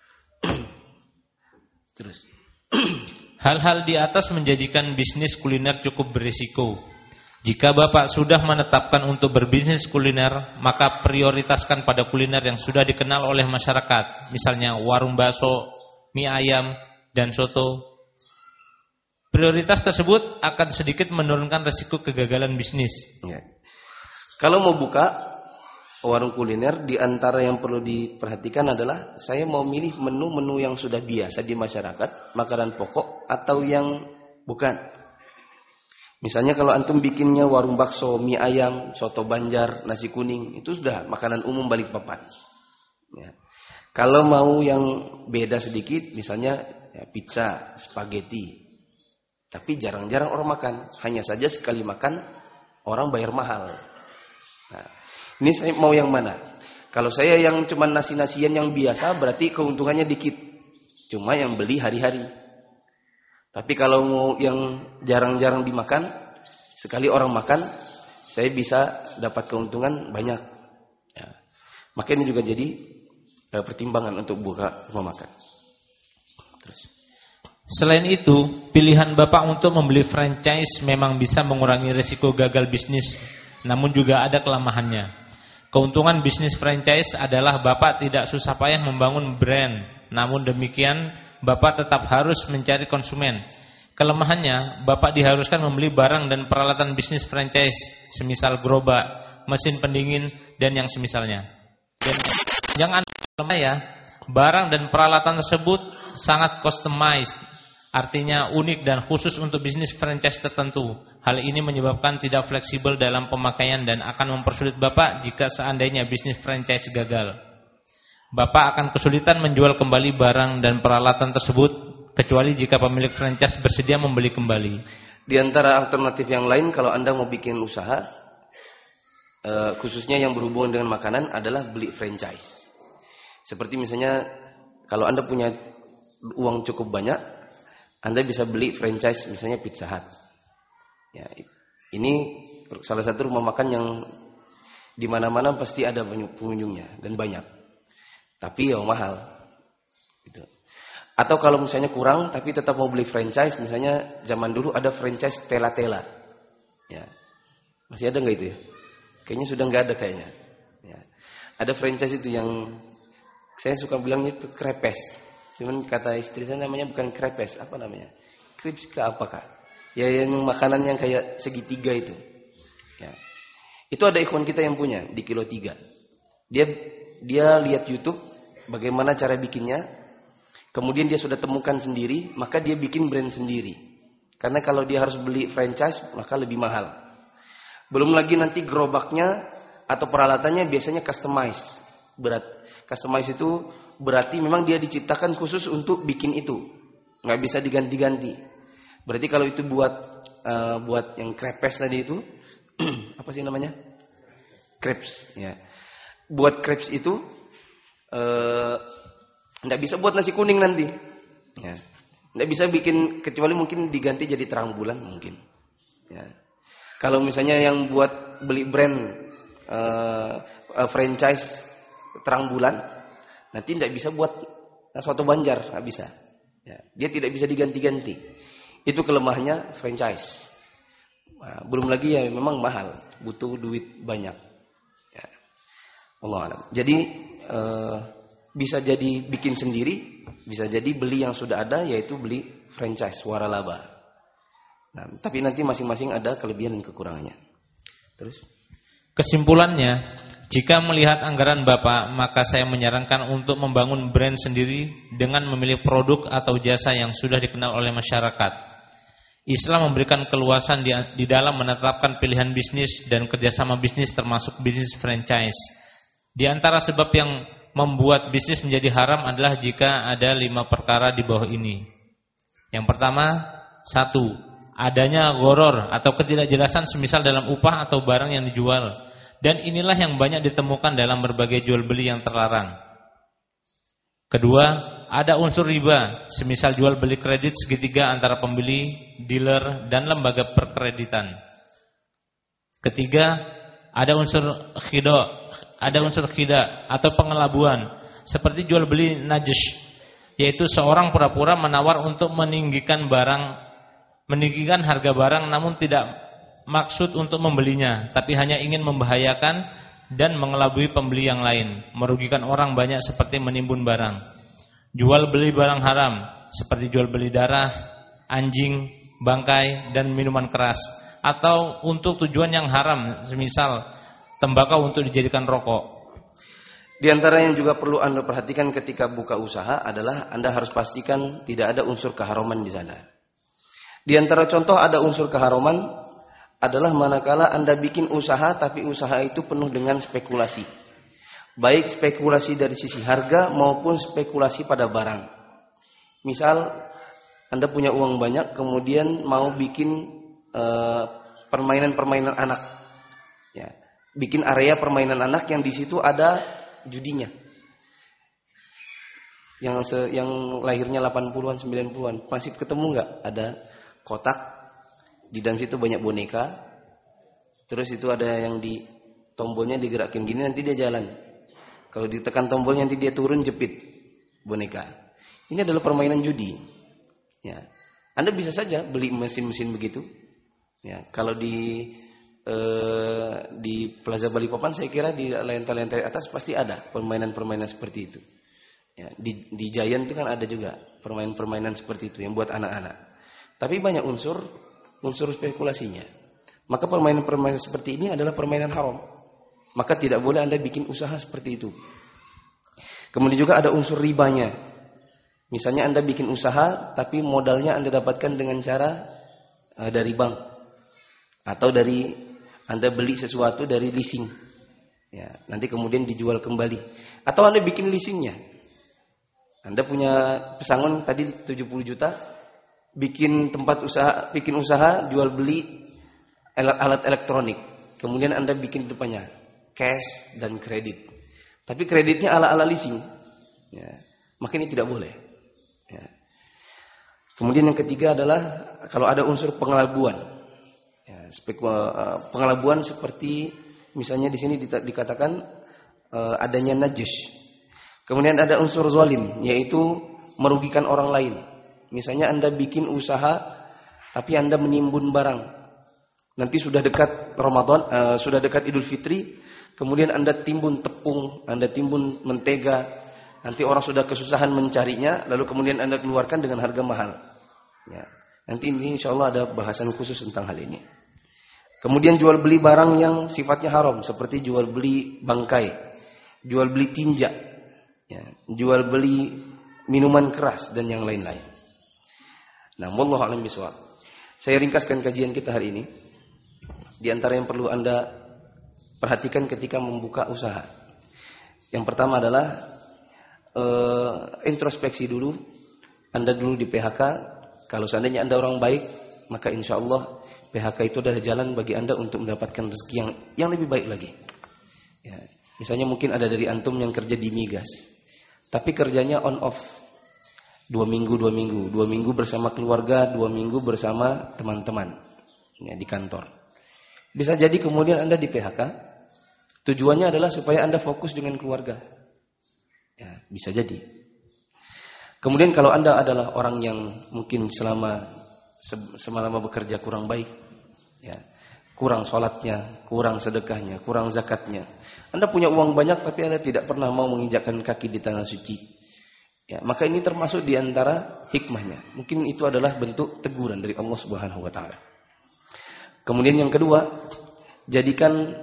terus. Hal-hal di atas menjadikan bisnis kuliner cukup berisiko. Jika Bapak sudah menetapkan untuk berbisnis kuliner, maka prioritaskan pada kuliner yang sudah dikenal oleh masyarakat, misalnya warung bakso, mie ayam, dan soto. Prioritas tersebut akan sedikit menurunkan resiko kegagalan bisnis. Ya. Kalau mau buka warung kuliner, di antara yang perlu diperhatikan adalah saya mau milih menu-menu yang sudah biasa di masyarakat, makanan pokok atau yang bukan. Misalnya kalau antum bikinnya warung bakso, mie ayam, soto Banjar, nasi kuning, itu sudah makanan umum Balikpapan. Ya. Kalau mau yang beda sedikit, misalnya ya, pizza, spaghetti, tapi jarang-jarang orang makan. Hanya saja sekali makan orang bayar mahal. Nah, ini saya mau yang mana? Kalau saya yang cuma nasi-nasian yang biasa, berarti keuntungannya dikit. Cuma yang beli hari-hari. Tapi kalau mau yang jarang-jarang dimakan, sekali orang makan, saya bisa dapat keuntungan banyak. Ya. Maka ini juga jadi pertimbangan untuk buka rumah makan. Terus. Selain itu, pilihan Bapak untuk membeli franchise memang bisa mengurangi risiko gagal bisnis, namun juga ada kelemahannya. Keuntungan bisnis franchise adalah Bapak tidak susah payah membangun brand, namun demikian Bapak tetap harus mencari konsumen. Kelemahannya, Bapak diharuskan membeli barang dan peralatan bisnis franchise, semisal gerobak, mesin pendingin, dan yang semisalnya. Dan jangan lemah ya, barang dan peralatan tersebut sangat customized, artinya unik dan khusus untuk bisnis franchise tertentu. Hal ini menyebabkan tidak fleksibel dalam pemakaian dan akan mempersulit Bapak jika seandainya bisnis franchise gagal. Bapak akan kesulitan menjual kembali barang dan peralatan tersebut, kecuali jika pemilik franchise bersedia membeli kembali. Di antara alternatif yang lain kalau Anda mau bikin usaha, khususnya yang berhubungan dengan makanan, adalah beli franchise. Seperti misalnya kalau Anda punya uang cukup banyak, Anda bisa beli franchise misalnya Pizza Hut. Ya, ini salah satu rumah makan yang di mana-mana pasti ada pengunjungnya dan banyak. Tapi ya mahal. Gitu. Atau kalau misalnya kurang tapi tetap mau beli franchise, misalnya zaman dulu ada franchise Tela-Tela. Ya. Masih ada nggak itu ya? Kayaknya sudah nggak ada kayaknya. Ya. Ada franchise itu yang saya suka bilangnya itu krepes. Cuman kata istri saya namanya bukan krepes, apa namanya? Krips ke apakah? Ya yang makanan yang kayak segitiga itu. Ya. Itu ada ikhwan kita yang punya di Kilo 3. Dia lihat YouTube bagaimana cara bikinnya. Kemudian dia sudah temukan sendiri, maka dia bikin brand sendiri. Karena kalau dia harus beli franchise, maka lebih mahal. Belum lagi nanti gerobaknya atau peralatannya biasanya customize. Customize itu berarti memang dia diciptakan khusus untuk bikin itu. Nggak bisa diganti-ganti. Berarti kalau itu buat yang crepes tadi itu, apa sih namanya? Crepes. Ya. Buat crepes itu, nggak bisa buat nasi kuning nanti. Ya. Nggak bisa bikin, kecuali mungkin diganti jadi terang bulan mungkin. Ya. Kalau misalnya yang buat beli brand franchise terang bulan, nanti nggak bisa buat soto Banjar, nggak bisa. Ya. Dia tidak bisa diganti-ganti. Itu kelemahannya franchise. Nah, belum lagi ya memang mahal, butuh duit banyak. Ya. Allah alam. Jadi bisa jadi bikin sendiri, bisa jadi beli yang sudah ada, yaitu beli franchise waralaba. Nah, tapi nanti masing-masing ada kelebihan dan kekurangannya. Terus? Kesimpulannya, jika melihat anggaran Bapak, maka saya menyarankan untuk membangun brand sendiri dengan memilih produk atau jasa yang sudah dikenal oleh masyarakat. Islam memberikan keluasan di dalam menetapkan pilihan bisnis dan kerjasama bisnis termasuk bisnis franchise. Di antara sebab yang membuat bisnis menjadi haram adalah jika ada 5 perkara di bawah ini. Yang pertama, 1. Adanya gharar atau ketidakjelasan semisal dalam upah atau barang yang dijual. Dan inilah yang banyak ditemukan dalam berbagai jual beli yang terlarang. Kedua, ada unsur riba, semisal jual beli kredit segitiga antara pembeli, dealer, dan lembaga perkreditan. Ketiga, ada unsur khida atau pengelabuan, seperti jual beli najis, yaitu seorang pura-pura menawar untuk meninggikan harga barang namun tidak maksud untuk membelinya, tapi hanya ingin membahayakan dan mengelabui pembeli yang lain, merugikan orang banyak seperti menimbun barang. Jual beli barang haram, seperti jual beli darah, anjing, bangkai, dan minuman keras, atau untuk tujuan yang haram, semisal tembakau untuk dijadikan rokok. Di antara yang juga perlu Anda perhatikan ketika buka usaha adalah Anda harus pastikan tidak ada unsur keharaman di sana. Di antara contoh ada unsur keharaman adalah manakala Anda bikin usaha tapi usaha itu penuh dengan spekulasi. Baik spekulasi dari sisi harga maupun spekulasi pada barang. Misal Anda punya uang banyak kemudian mau bikin permainan-permainan anak. Ya. Bikin area permainan anak yang di situ ada judinya. Yang lahirnya 80-an, 90-an, masih ketemu nggak? Ada kotak, di dalam situ banyak boneka. Terus itu ada yang di tombolnya digerakin gini nanti dia jalan. Kalau ditekan tombolnya nanti dia turun jepit boneka. Ini adalah permainan judi. Ya. Anda bisa saja beli mesin-mesin begitu. Ya, kalau di Plaza Balikpapan saya kira di lantai-lantai atas pasti ada permainan-permainan seperti itu. Ya, di Giant itu kan ada juga permainan-permainan seperti itu yang buat anak-anak. Tapi banyak unsur spekulasinya. Maka permainan-permainan seperti ini adalah permainan haram. Maka tidak boleh Anda bikin usaha seperti itu. Kemudian juga ada unsur ribanya. Misalnya Anda bikin usaha tapi modalnya Anda dapatkan dengan cara dari bank atau dari Anda beli sesuatu dari leasing. Ya, nanti kemudian dijual kembali. Atau Anda bikin leasingnya. Anda punya pesangon tadi 70 juta, bikin usaha jual beli alat elektronik. Kemudian Anda bikin depannya cash dan kredit. Tapi kreditnya ala-ala leasing. Ya, maka ini tidak boleh. Ya. Kemudian yang ketiga adalah kalau ada unsur pengelabuan. Ya, pengelabuan seperti misalnya di sini dikatakan adanya najis. Kemudian ada unsur zalim, yaitu merugikan orang lain. Misalnya Anda bikin usaha, tapi Anda menimbun barang. Nanti sudah dekat Ramadan, sudah dekat Idul Fitri, kemudian Anda timbun tepung, Anda timbun mentega. Nanti orang sudah kesusahan mencarinya, lalu kemudian Anda keluarkan dengan harga mahal. Ya. Nanti ini insya Allah ada bahasan khusus tentang hal ini. Kemudian jual beli barang yang sifatnya haram, seperti jual beli bangkai, jual beli tinja. Ya, jual beli minuman keras dan yang lain-lain. Nah, wallahu a'lam bishawab. Saya ringkaskan kajian kita hari ini. Di antara yang perlu Anda perhatikan ketika membuka usaha. Yang pertama adalah introspeksi dulu. Anda dulu di PHK. Kalau seandainya Anda orang baik, maka insya Allah PHK itu adalah jalan bagi Anda untuk mendapatkan rezeki yang lebih baik lagi. Ya, misalnya mungkin ada dari antum yang kerja di migas. Tapi kerjanya on off. 2 minggu bersama keluarga, 2 minggu bersama teman-teman ya, di kantor. Bisa jadi kemudian Anda di PHK. Tujuannya adalah supaya Anda fokus dengan keluarga. Ya, bisa jadi. Kemudian kalau Anda adalah orang yang mungkin selama bekerja kurang baik, ya, kurang sholatnya, kurang sedekahnya, kurang zakatnya. Anda punya uang banyak tapi Anda tidak pernah mau menginjakkan kaki di tanah suci. Ya, maka ini termasuk di antara hikmahnya. Mungkin itu adalah bentuk teguran dari Allah Subhanahu wa taala. Kemudian yang kedua, jadikan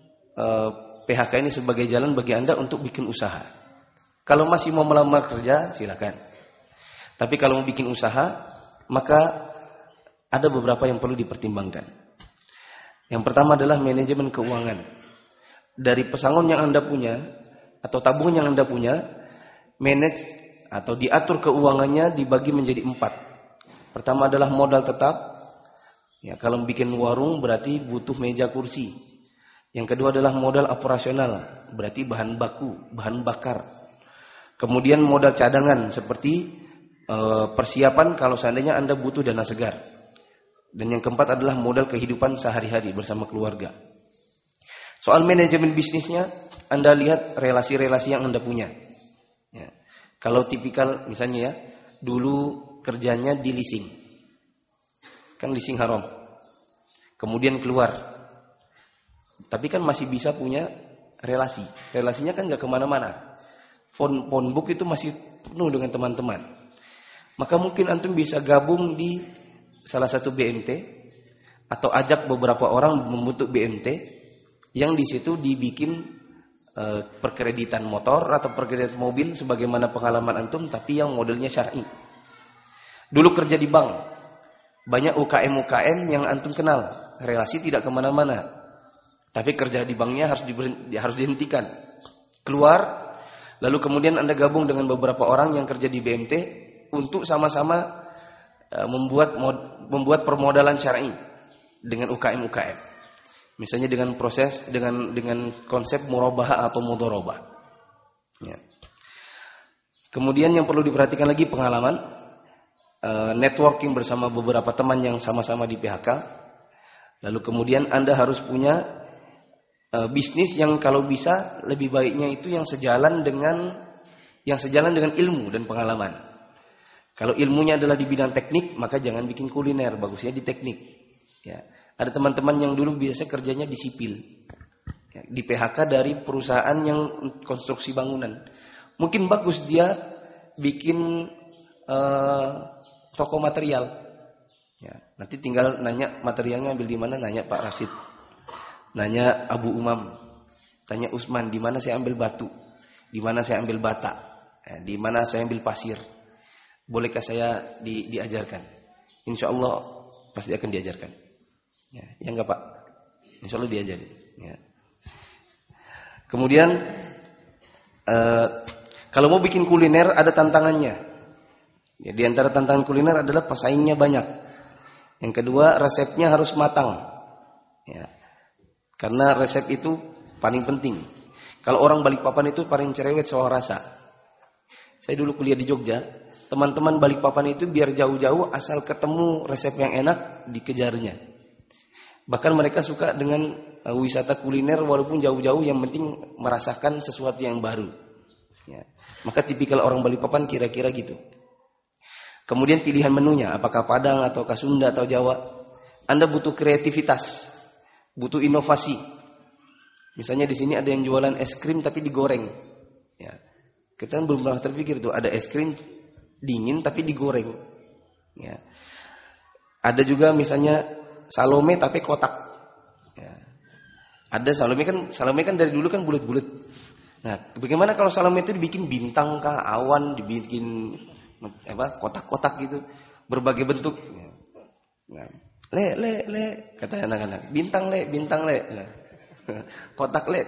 PHK ini sebagai jalan bagi Anda untuk bikin usaha. Kalau masih mau melamar kerja, silakan. Tapi kalau mau bikin usaha, maka ada beberapa yang perlu dipertimbangkan. Yang pertama adalah manajemen keuangan. Dari pesangon yang Anda punya atau tabungan yang Anda punya, manage atau diatur keuangannya dibagi menjadi 4. Pertama adalah modal tetap. Ya, kalau bikin warung berarti butuh meja kursi. Yang kedua adalah modal operasional, berarti bahan baku, bahan bakar. Kemudian modal cadangan seperti persiapan kalau seandainya Anda butuh dana segar. Dan yang keempat adalah modal kehidupan sehari-hari bersama keluarga. Soal manajemen bisnisnya, Anda lihat relasi-relasi yang Anda punya. Ya. Kalau tipikal misalnya ya, dulu kerjanya di leasing. Kan leasing haram. Kemudian keluar. Tapi kan masih bisa punya relasi. Relasinya kan gak kemana-mana. Phone book itu masih penuh dengan teman-teman. Maka mungkin antum bisa gabung di salah satu BMT. Atau ajak beberapa orang membentuk BMT. Yang di situ dibikin perkreditan motor atau perkreditan mobil sebagaimana pengalaman antum, tapi yang modelnya syar'i. Dulu kerja di bank, banyak UKM yang antum kenal, relasi tidak kemana-mana, tapi kerja di banknya harus dihentikan. Keluar, lalu kemudian Anda gabung dengan beberapa orang yang kerja di BMT untuk sama-sama membuat permodalan syar'i dengan UKM. Misalnya dengan konsep murabahah atau mudharabah. Ya. Kemudian yang perlu diperhatikan lagi pengalaman, networking bersama beberapa teman yang sama-sama di PHK. Lalu kemudian Anda harus punya bisnis yang kalau bisa lebih baiknya itu yang sejalan dengan ilmu dan pengalaman. Kalau ilmunya adalah di bidang teknik, maka jangan bikin kuliner, bagusnya di teknik. Ya. Ada teman-teman yang dulu biasa kerjanya di sipil, ya, di PHK dari perusahaan yang konstruksi bangunan. Mungkin bagus dia bikin toko material. Ya, nanti tinggal nanya materialnya ambil di mana, nanya Pak Rasid, nanya Abu Umam, tanya Usman, di mana saya ambil batu, di mana saya ambil bata, di mana saya ambil pasir. Bolehkah saya diajarkan? Insya Allah pasti akan diajarkan. Ya enggak Pak? Insya Allah diajarin. Ya. Kemudian kalau mau bikin kuliner ada tantangannya. Ya, di antara tantangan kuliner adalah pesaingnya banyak. Yang kedua, resepnya harus matang. Ya. Karena resep itu paling penting. Kalau orang Balikpapan itu paling cerewet soal rasa. Saya dulu kuliah di Jogja, teman-teman Balikpapan itu biar jauh-jauh asal ketemu resep yang enak dikejarnya. Bahkan mereka suka dengan wisata kuliner walaupun jauh-jauh, yang penting merasakan sesuatu yang baru. Ya. Maka tipikal orang Balikpapan kira-kira gitu. Kemudian pilihan menunya, apakah Padang atau Sunda atau Jawa. Anda butuh kreativitas, butuh inovasi. Misalnya di sini ada yang jualan es krim tapi digoreng. Ya. Kita kan belum pernah terpikir tuh ada es krim dingin tapi digoreng. Ya. Ada juga misalnya Salome tapi kotak. Ya. Ada Salome kan dari dulu kan bulat-bulat. Nah, bagaimana kalau Salome itu dibikin bintang kah, awan, dibikin kotak-kotak gitu, berbagai bentuk. Nah, le, kata anak-anak, bintang le. Nah, kotak le.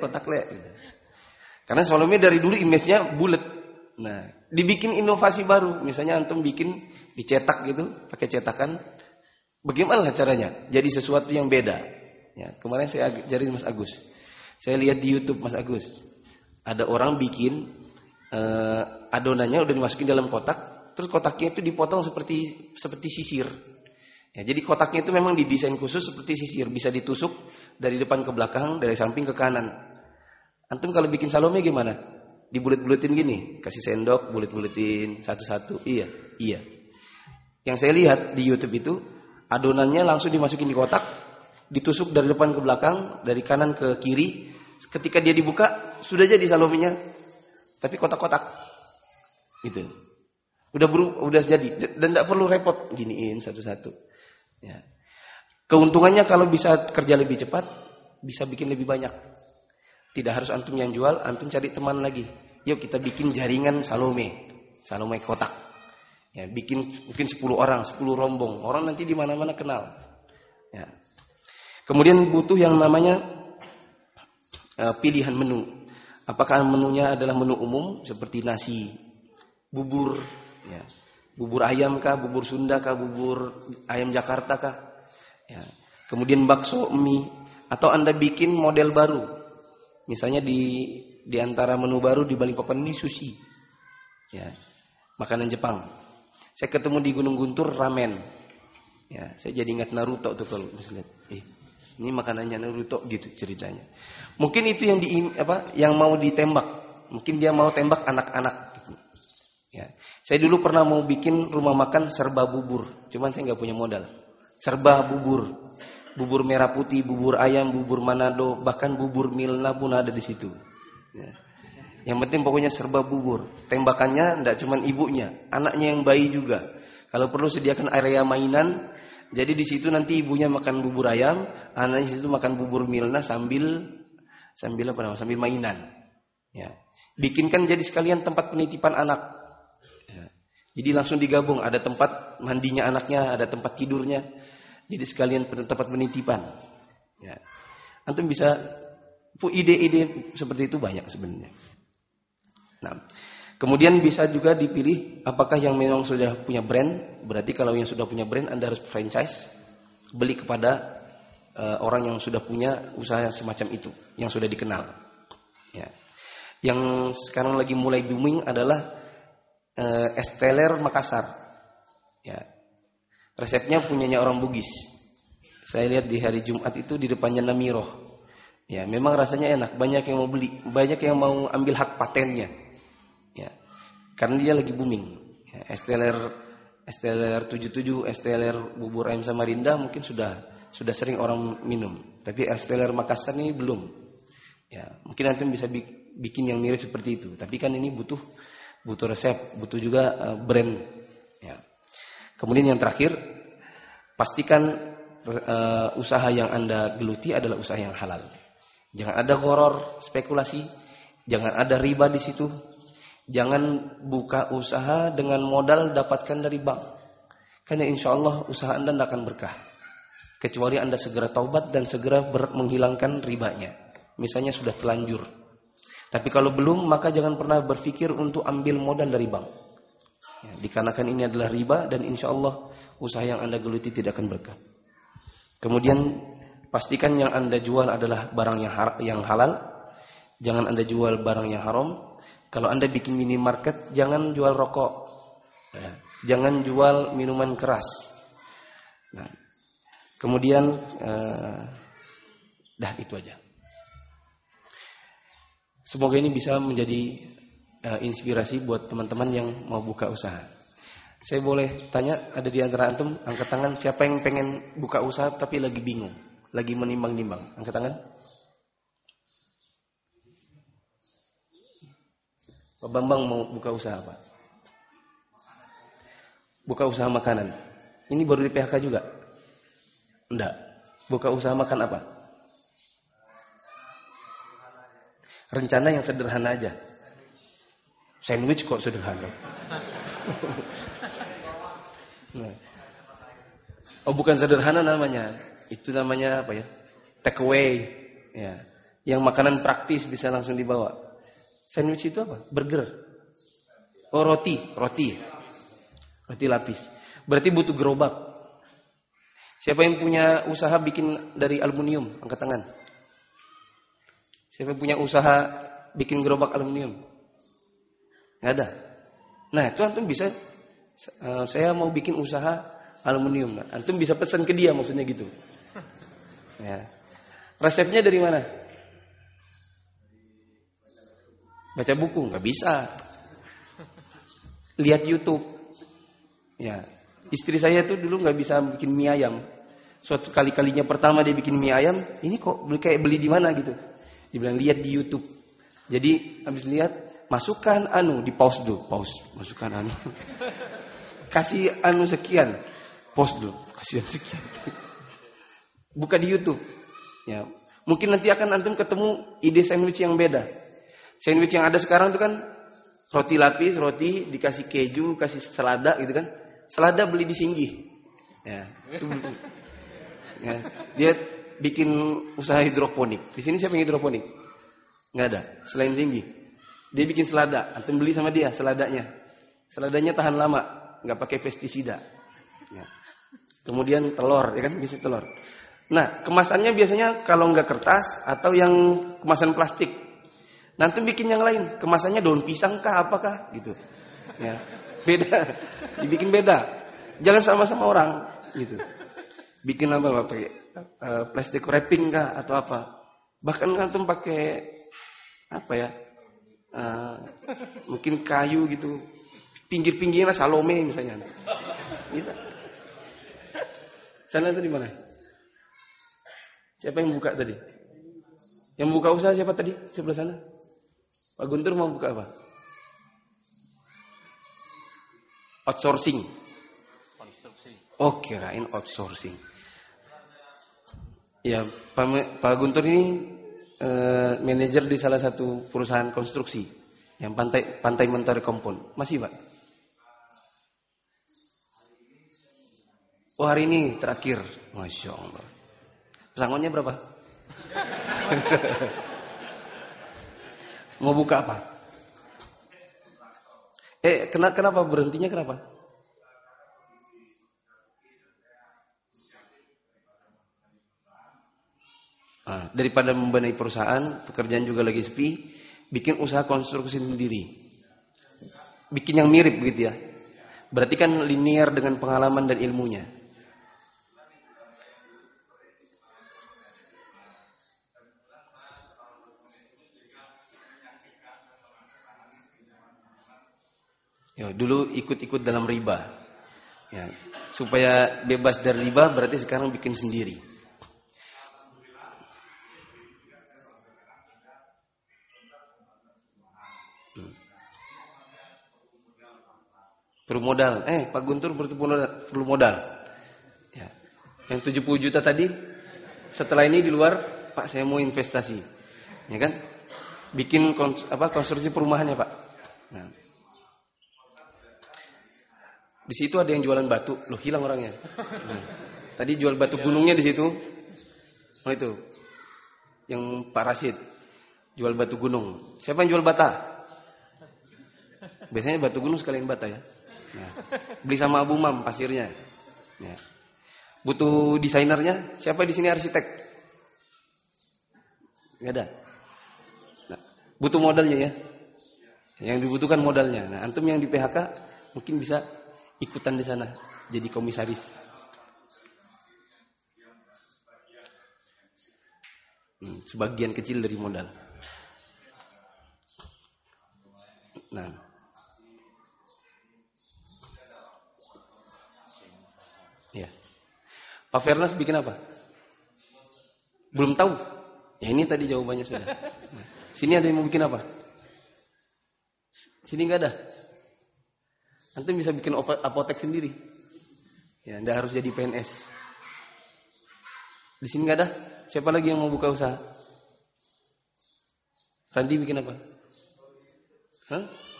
Karena Salome dari dulu image-nya bulat. Nah, dibikin inovasi baru, misalnya antum bikin dicetak gitu, pakai cetakan. Bagaimana caranya? Jadi sesuatu yang beda. Ya, kemarin saya ajarin Mas Agus. Saya lihat di YouTube Mas Agus. Ada orang bikin adonannya udah dimasukin dalam kotak. Terus kotaknya itu dipotong seperti sisir. Ya, jadi kotaknya itu memang didesain khusus seperti sisir, bisa ditusuk dari depan ke belakang, dari samping ke kanan. Antum kalau bikin Salome gimana? Dibulet-buletin gini, kasih sendok, bulet-buletin satu-satu. Iya. Yang saya lihat di YouTube itu adonannya langsung dimasukin di kotak, ditusuk dari depan ke belakang, dari kanan ke kiri. Ketika dia dibuka, sudah jadi Salomenya, tapi kotak-kotak. Gitu. Udah jadi dan tidak perlu repot giniin satu-satu. Ya. Keuntungannya kalau bisa kerja lebih cepat, bisa bikin lebih banyak. Tidak harus antum yang jual, antum cari teman lagi. Yuk kita bikin jaringan Salome kotak. Ya, bikin mungkin 10 orang, 10 rombong. Orang nanti di mana-mana kenal. Ya. Kemudian butuh yang namanya pilihan menu. Apakah menunya adalah menu umum seperti nasi, bubur, ya. Bubur ayam kah, bubur Sunda kah, bubur ayam Jakarta kah? Ya. Kemudian bakso, mie, atau Anda bikin model baru. Misalnya di antara menu baru di Balikpapan ini sushi. Ya. Makanan Jepang. Saya ketemu di Gunung Guntur ramen. Ya, saya jadi ingat Naruto tuh kalau lihat. Ini makanannya Naruto gitu ceritanya. Mungkin itu yang mau ditembak. Mungkin dia mau tembak anak-anak gitu. Ya. Saya dulu pernah mau bikin rumah makan serba bubur, cuman saya nggak punya modal. Serba bubur, bubur merah putih, bubur ayam, bubur Manado, bahkan bubur Milna pun ada di situ. Ya. Yang penting pokoknya serba bubur. Tembakannya tidak cuman ibunya, anaknya yang bayi juga. Kalau perlu sediakan area mainan. Jadi di situ nanti ibunya makan bubur ayam, anaknya di situ makan bubur Milna sambil mainan. Ya. Bikinkan jadi sekalian tempat penitipan anak. Jadi langsung digabung, ada tempat mandinya anaknya, ada tempat tidurnya. Jadi sekalian tempat penitipan. Ya. Antum bisa ide-ide seperti itu banyak sebenarnya. Nah, kemudian bisa juga dipilih apakah yang memang sudah punya brand. Berarti kalau yang sudah punya brand Anda harus franchise, beli kepada orang yang sudah punya usaha semacam itu, yang sudah dikenal. Ya. Yang sekarang lagi mulai booming adalah es teler Makassar. Ya. Resepnya punyanya orang Bugis. Saya lihat di hari Jumat itu di depannya Namiroh. Ya, memang rasanya enak, banyak yang mau beli, banyak yang mau ambil hak patennya. Ya. Karena dia lagi booming. Ya, es teler 77, es teler bubur ayam Samarinda mungkin sudah sering orang minum. Tapi es teler Makassar ini belum. Ya, mungkin nanti bisa bikin yang mirip seperti itu. Tapi kan ini butuh resep, butuh juga brand. Ya. Kemudian yang terakhir, pastikan usaha yang Anda geluti adalah usaha yang halal. Jangan ada gharar, spekulasi, jangan ada riba di situ. Jangan buka usaha dengan modal dapatkan dari bank. Karena insya Allah usaha Anda tidak akan berkah. Kecuali Anda segera taubat dan segera menghilangkan ribanya. Misalnya sudah telanjur. Tapi kalau belum, maka jangan pernah berpikir untuk ambil modal dari bank. Ya, dikarenakan ini adalah riba dan insya Allah usaha yang Anda geluti tidak akan berkah. Kemudian pastikan yang Anda jual adalah barang yang halal. Jangan Anda jual barang yang haram. Kalau Anda bikin minimarket, jangan jual rokok. Ya, jangan jual minuman keras. Nah, kemudian itu aja. Semoga ini bisa menjadi inspirasi buat teman-teman yang mau buka usaha. Saya boleh tanya, ada di antara antum angkat tangan siapa yang pengen buka usaha tapi lagi bingung, lagi menimbang-nimbang. Angkat tangan. Pak Bambang mau buka usaha apa? Buka usaha makanan. Ini baru di PHK juga? Enggak. Buka usaha makan apa? Rencana yang sederhana aja. Sandwich kok sederhana. Nah. Oh, bukan sederhana namanya. Itu namanya apa ya? Take away. Ya. Yang makanan praktis bisa langsung dibawa. Sandwich itu apa? Burger. Oh, roti. Roti lapis. Berarti butuh gerobak. Siapa yang punya usaha bikin dari aluminium? Angkat tangan. Siapa yang punya usaha bikin gerobak aluminium? Nggak ada. Nah, itu antum bisa, saya mau bikin usaha aluminium. Nah, antum bisa pesan ke dia, maksudnya gitu. Ya. Resepnya dari mana? Baca buku? Nggak bisa. Lihat YouTube. Ya. Istri saya tuh dulu nggak bisa bikin mie ayam. Suatu kalinya pertama dia bikin mie ayam, ini kok beli di mana gitu. Dibilang lihat di YouTube. Jadi habis lihat, masukkan di pause dulu, masukkan kasih sekian, pause dulu, kasih sekian. Buka di YouTube. Ya, mungkin nanti akan antum ketemu ide sandwich yang beda. Sandwich yang ada sekarang itu kan roti lapis, roti dikasih keju, kasih selada gitu kan. Selada beli di Singgih. Ya, itu. Ya, dia bikin usaha hidroponik. Di sini siapa yang hidroponik? Nggak ada, selain Singgih. Dia bikin selada, antum beli sama dia seladanya. Seladanya tahan lama, nggak pakai pestisida. Ya. Kemudian telur, ya kan, bisa telur. Nah, kemasannya biasanya kalau nggak kertas atau yang kemasan plastik. Nanti bikin yang lain, kemasannya daun pisang kah, apakah, gitu. Ya, beda, dibikin beda. Jangan sama-sama orang, gitu. Bikin apa, pakai plastik wrapping kah atau apa. Bahkan antum pakai apa ya? Mungkin kayu gitu. Pinggir-pinggirnya Salome misalnya. Bisa. Sana itu di mana? Siapa yang buka tadi? Yang buka usaha siapa tadi? Sebelah sana. Pak Guntur mau buka apa? Outsourcing. Oh, kirain outsourcing. Ya, Pak Guntur ini manajer di salah satu perusahaan konstruksi yang Pantai Mentari Kompon. Masih, Pak? Oh, hari ini terakhir. Masya Allah. Pesangonnya berapa? Mau buka apa? Kenapa berhentinya kenapa? Nah, daripada membenahi perusahaan, pekerjaan juga lagi sepi, bikin usaha konstruksi sendiri. Bikin yang mirip begitu ya. Berarti kan linear dengan pengalaman dan ilmunya. Ya, dulu ikut-ikut dalam riba. Ya, supaya bebas dari riba berarti sekarang bikin sendiri. Perlu modal. Pak Guntur perlu modal. Ya. Yang 70 juta tadi, setelah ini di luar, Pak saya mau investasi. Ya kan? Bikin konstruksi perumahannya, Pak. Nah. Di situ ada yang jualan batu, loh hilang orangnya. Nah. Tadi jual batu gunungnya di situ. Oh itu. Yang Pak Rasid jual batu gunung. Siapa yang jual bata? Biasanya batu gunung sekalian bata ya. Nah, beli sama Abu Mam pasirnya. Ya. Butuh desainernya? Siapa di sini arsitek? Enggak ada. Nah, butuh modalnya ya. Yang dibutuhkan modalnya. Nah, antum yang di PHK mungkin bisa ikutan di sana jadi komisaris. Sebagian kecil dari modal. Nah. Ya. Pak Fernas bikin apa? Belum tahu. Ya ini tadi jawabannya sudah. Nah. Sini ada yang mau bikin apa? Sini enggak ada. Antum bisa bikin apotek sendiri. Ya, enggak harus jadi PNS. Di sini enggak ada. Siapa lagi yang mau buka usaha? Randi bikin apa? Hah?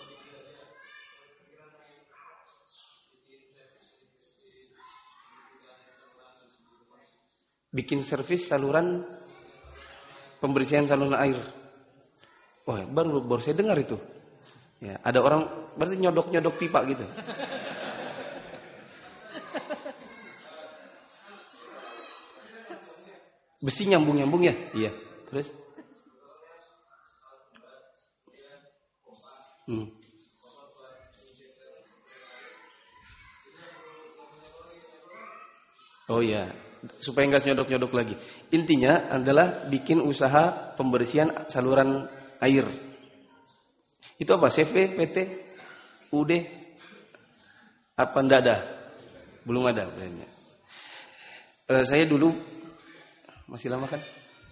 Bikin servis saluran pembersihan saluran air. Wah, baru saya dengar itu. Ya, ada orang berarti nyodok pipa gitu. Besi nyambung ya? Iya. Terus? Oh iya, supaya nggak nyodok-nyodok lagi. Intinya adalah bikin usaha pembersihan saluran air. Itu apa? CV, PT, UD? Apa enggak ada? Belum ada brandnya. Saya dulu masih lama kan?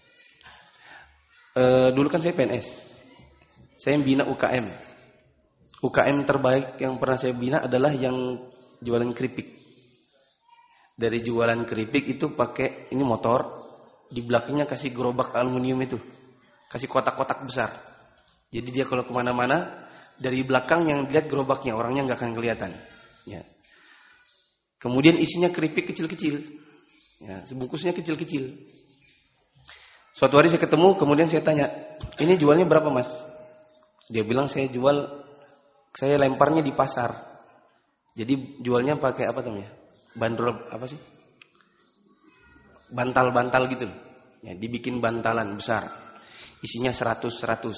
Dulu kan saya PNS. Saya bina UKM. UKM terbaik yang pernah saya bina adalah yang jualan keripik. Dari jualan keripik itu pakai ini motor, di belakangnya kasih gerobak aluminium itu, kasih kotak-kotak besar. Jadi dia kalau kemana-mana dari belakang yang lihat gerobaknya, orangnya nggak akan kelihatan. Ya. Kemudian isinya keripik kecil-kecil, ya, sebungkusnya kecil-kecil. Suatu hari saya ketemu, kemudian saya tanya, ini jualnya berapa mas? Dia bilang saya lemparnya di pasar. Jadi jualnya pakai apa namanya? Bandrol apa sih? Bantal-bantal gitu. Ya, dibikin bantalan besar. Isinya 100.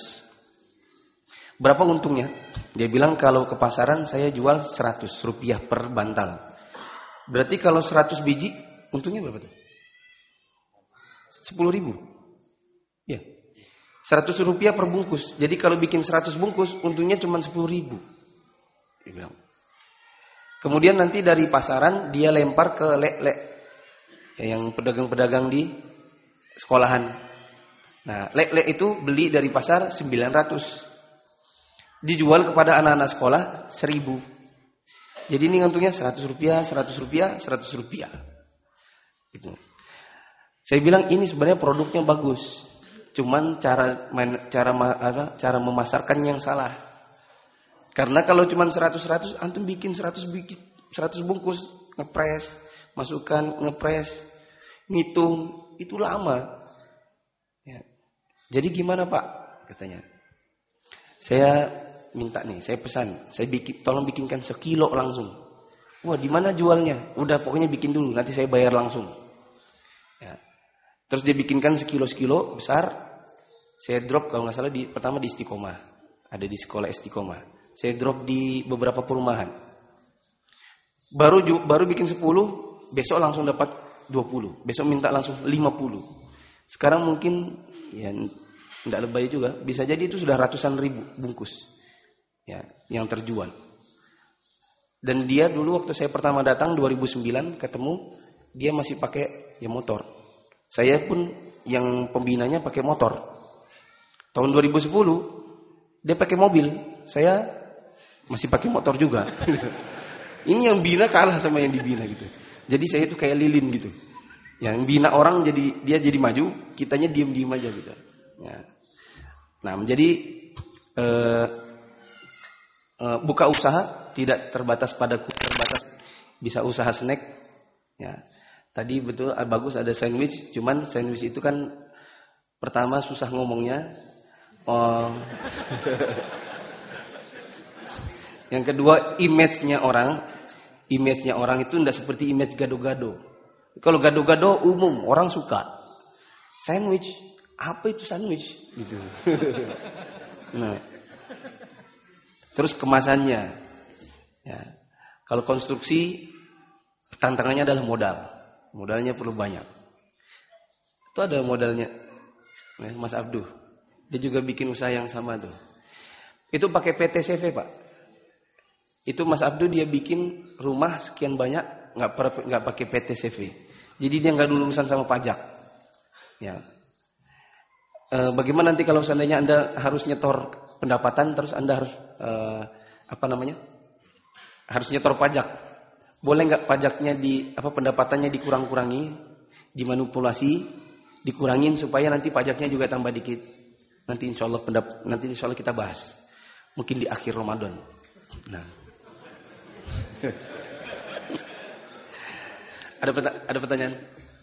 Berapa untungnya? Dia bilang kalau ke pasaran saya jual 100 rupiah per bantal. Berarti kalau 100 biji, untungnya berapa tuh? 10.000. Ya. 100 rupiah per bungkus. Jadi kalau bikin 100 bungkus, untungnya cuma 10.000. Dia bilang. Kemudian nanti dari pasaran dia lempar ke lek-lek, yang pedagang-pedagang di sekolahan. Nah, lek-lek itu beli dari pasar 900. Dijual kepada anak-anak sekolah 1.000. Jadi ini untungnya 100 rupiah. Gitu. Saya bilang ini sebenarnya produknya bagus. Cuman cara memasarkan yang salah. Karena kalau cuma 100, antum bikin 100 bungkus, ngepres, masukkan, ngitung, itu lama. Ya. Jadi gimana Pak? Katanya. Saya minta nih, saya pesan, tolong bikinkan sekilo langsung. Wah, di mana jualnya? Udah pokoknya bikin dulu, nanti saya bayar langsung. Ya. Terus dia bikinkan sekilo besar. Saya drop kalau nggak salah pertama di Istiqomah, ada di sekolah Istiqomah. Saya drop di beberapa perumahan. Baru bikin 10, besok langsung dapat 20. Besok minta langsung 50. Sekarang mungkin ya enggak lebay juga, bisa jadi itu sudah ratusan ribu bungkus. Ya, yang terjual. Dan dia dulu waktu saya pertama datang 2009 ketemu, dia masih pakai ya motor. Saya pun yang pembinanya pakai motor. Tahun 2010 dia pakai mobil. Saya masih pakai motor juga. Ini yang bina kalah sama yang dibina gitu. Jadi saya itu kayak lilin gitu. Yang bina orang dia jadi maju, kitanya diem-diem aja gitu. Ya. Nah, menjadi buka usaha tidak terbatas bisa usaha snack. Ya. Tadi betul bagus ada sandwich, cuman sandwich itu kan pertama susah ngomongnya. Yang kedua image-nya orang itu tidak seperti image gado-gado. Kalau gado-gado umum orang suka. Sandwich, apa itu sandwich? Gitu. Nah, terus kemasannya. Ya. Kalau konstruksi tantangannya adalah modal. Modalnya perlu banyak. Itu ada modalnya. Mas Abduh, dia juga bikin usaha yang sama tuh. Itu pakai PTCV, Pak. Itu Mas Abduh dia bikin rumah sekian banyak nggak pakai PTCV. Jadi dia nggak dulu urusan sama pajak. Ya. Bagaimana nanti kalau seandainya Anda harus nyetor pendapatan terus Anda harus harus nyetor pajak. Boleh nggak pajaknya pendapatannya dikurang-kurangi, dimanipulasi, dikurangin supaya nanti pajaknya juga tambah dikit. Nanti insya Allah kita bahas. Mungkin di akhir Ramadan. Nah. Ada pertanyaan?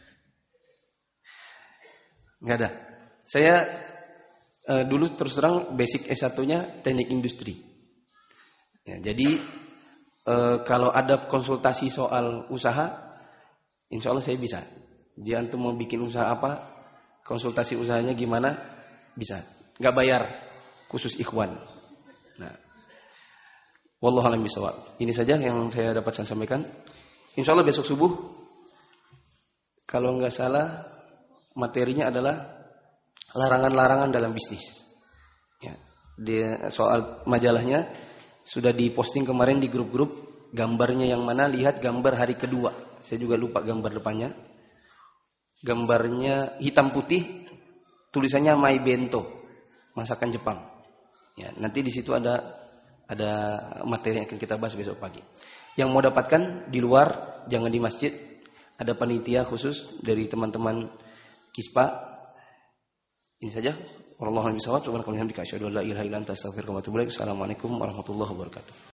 Nggak ada. Saya dulu terus terang basic S1-nya teknik industri. Ya, jadi kalau ada konsultasi soal usaha, insya Allah saya bisa. Dia antum mau bikin usaha apa, konsultasi usahanya gimana, bisa. Nggak bayar, khusus ikhwan. Nah, wallahu a'lam bishawab. Ini saja yang saya dapat saya sampaikan. Insya Allah besok subuh, kalau nggak salah materinya adalah larangan-larangan dalam bisnis. Ya, soal majalahnya sudah diposting kemarin di grup-grup. Gambarnya yang mana? Lihat gambar hari kedua. Saya juga lupa gambar depannya. Gambarnya hitam putih, tulisannya My Bento, masakan Jepang. Ya, nanti di situ ada materi yang akan kita bahas besok pagi. Yang mau dapatkan di luar, jangan di masjid. Ada panitia khusus dari teman-teman Kispa. Ini saja. Wallahu a'lam bishawab. Subhanakallahumma wa bihamdika asyhadu an la ilaha illa anta astaghfiruka wa atubu ilaik. Assalamualaikum warahmatullahi wabarakatuh.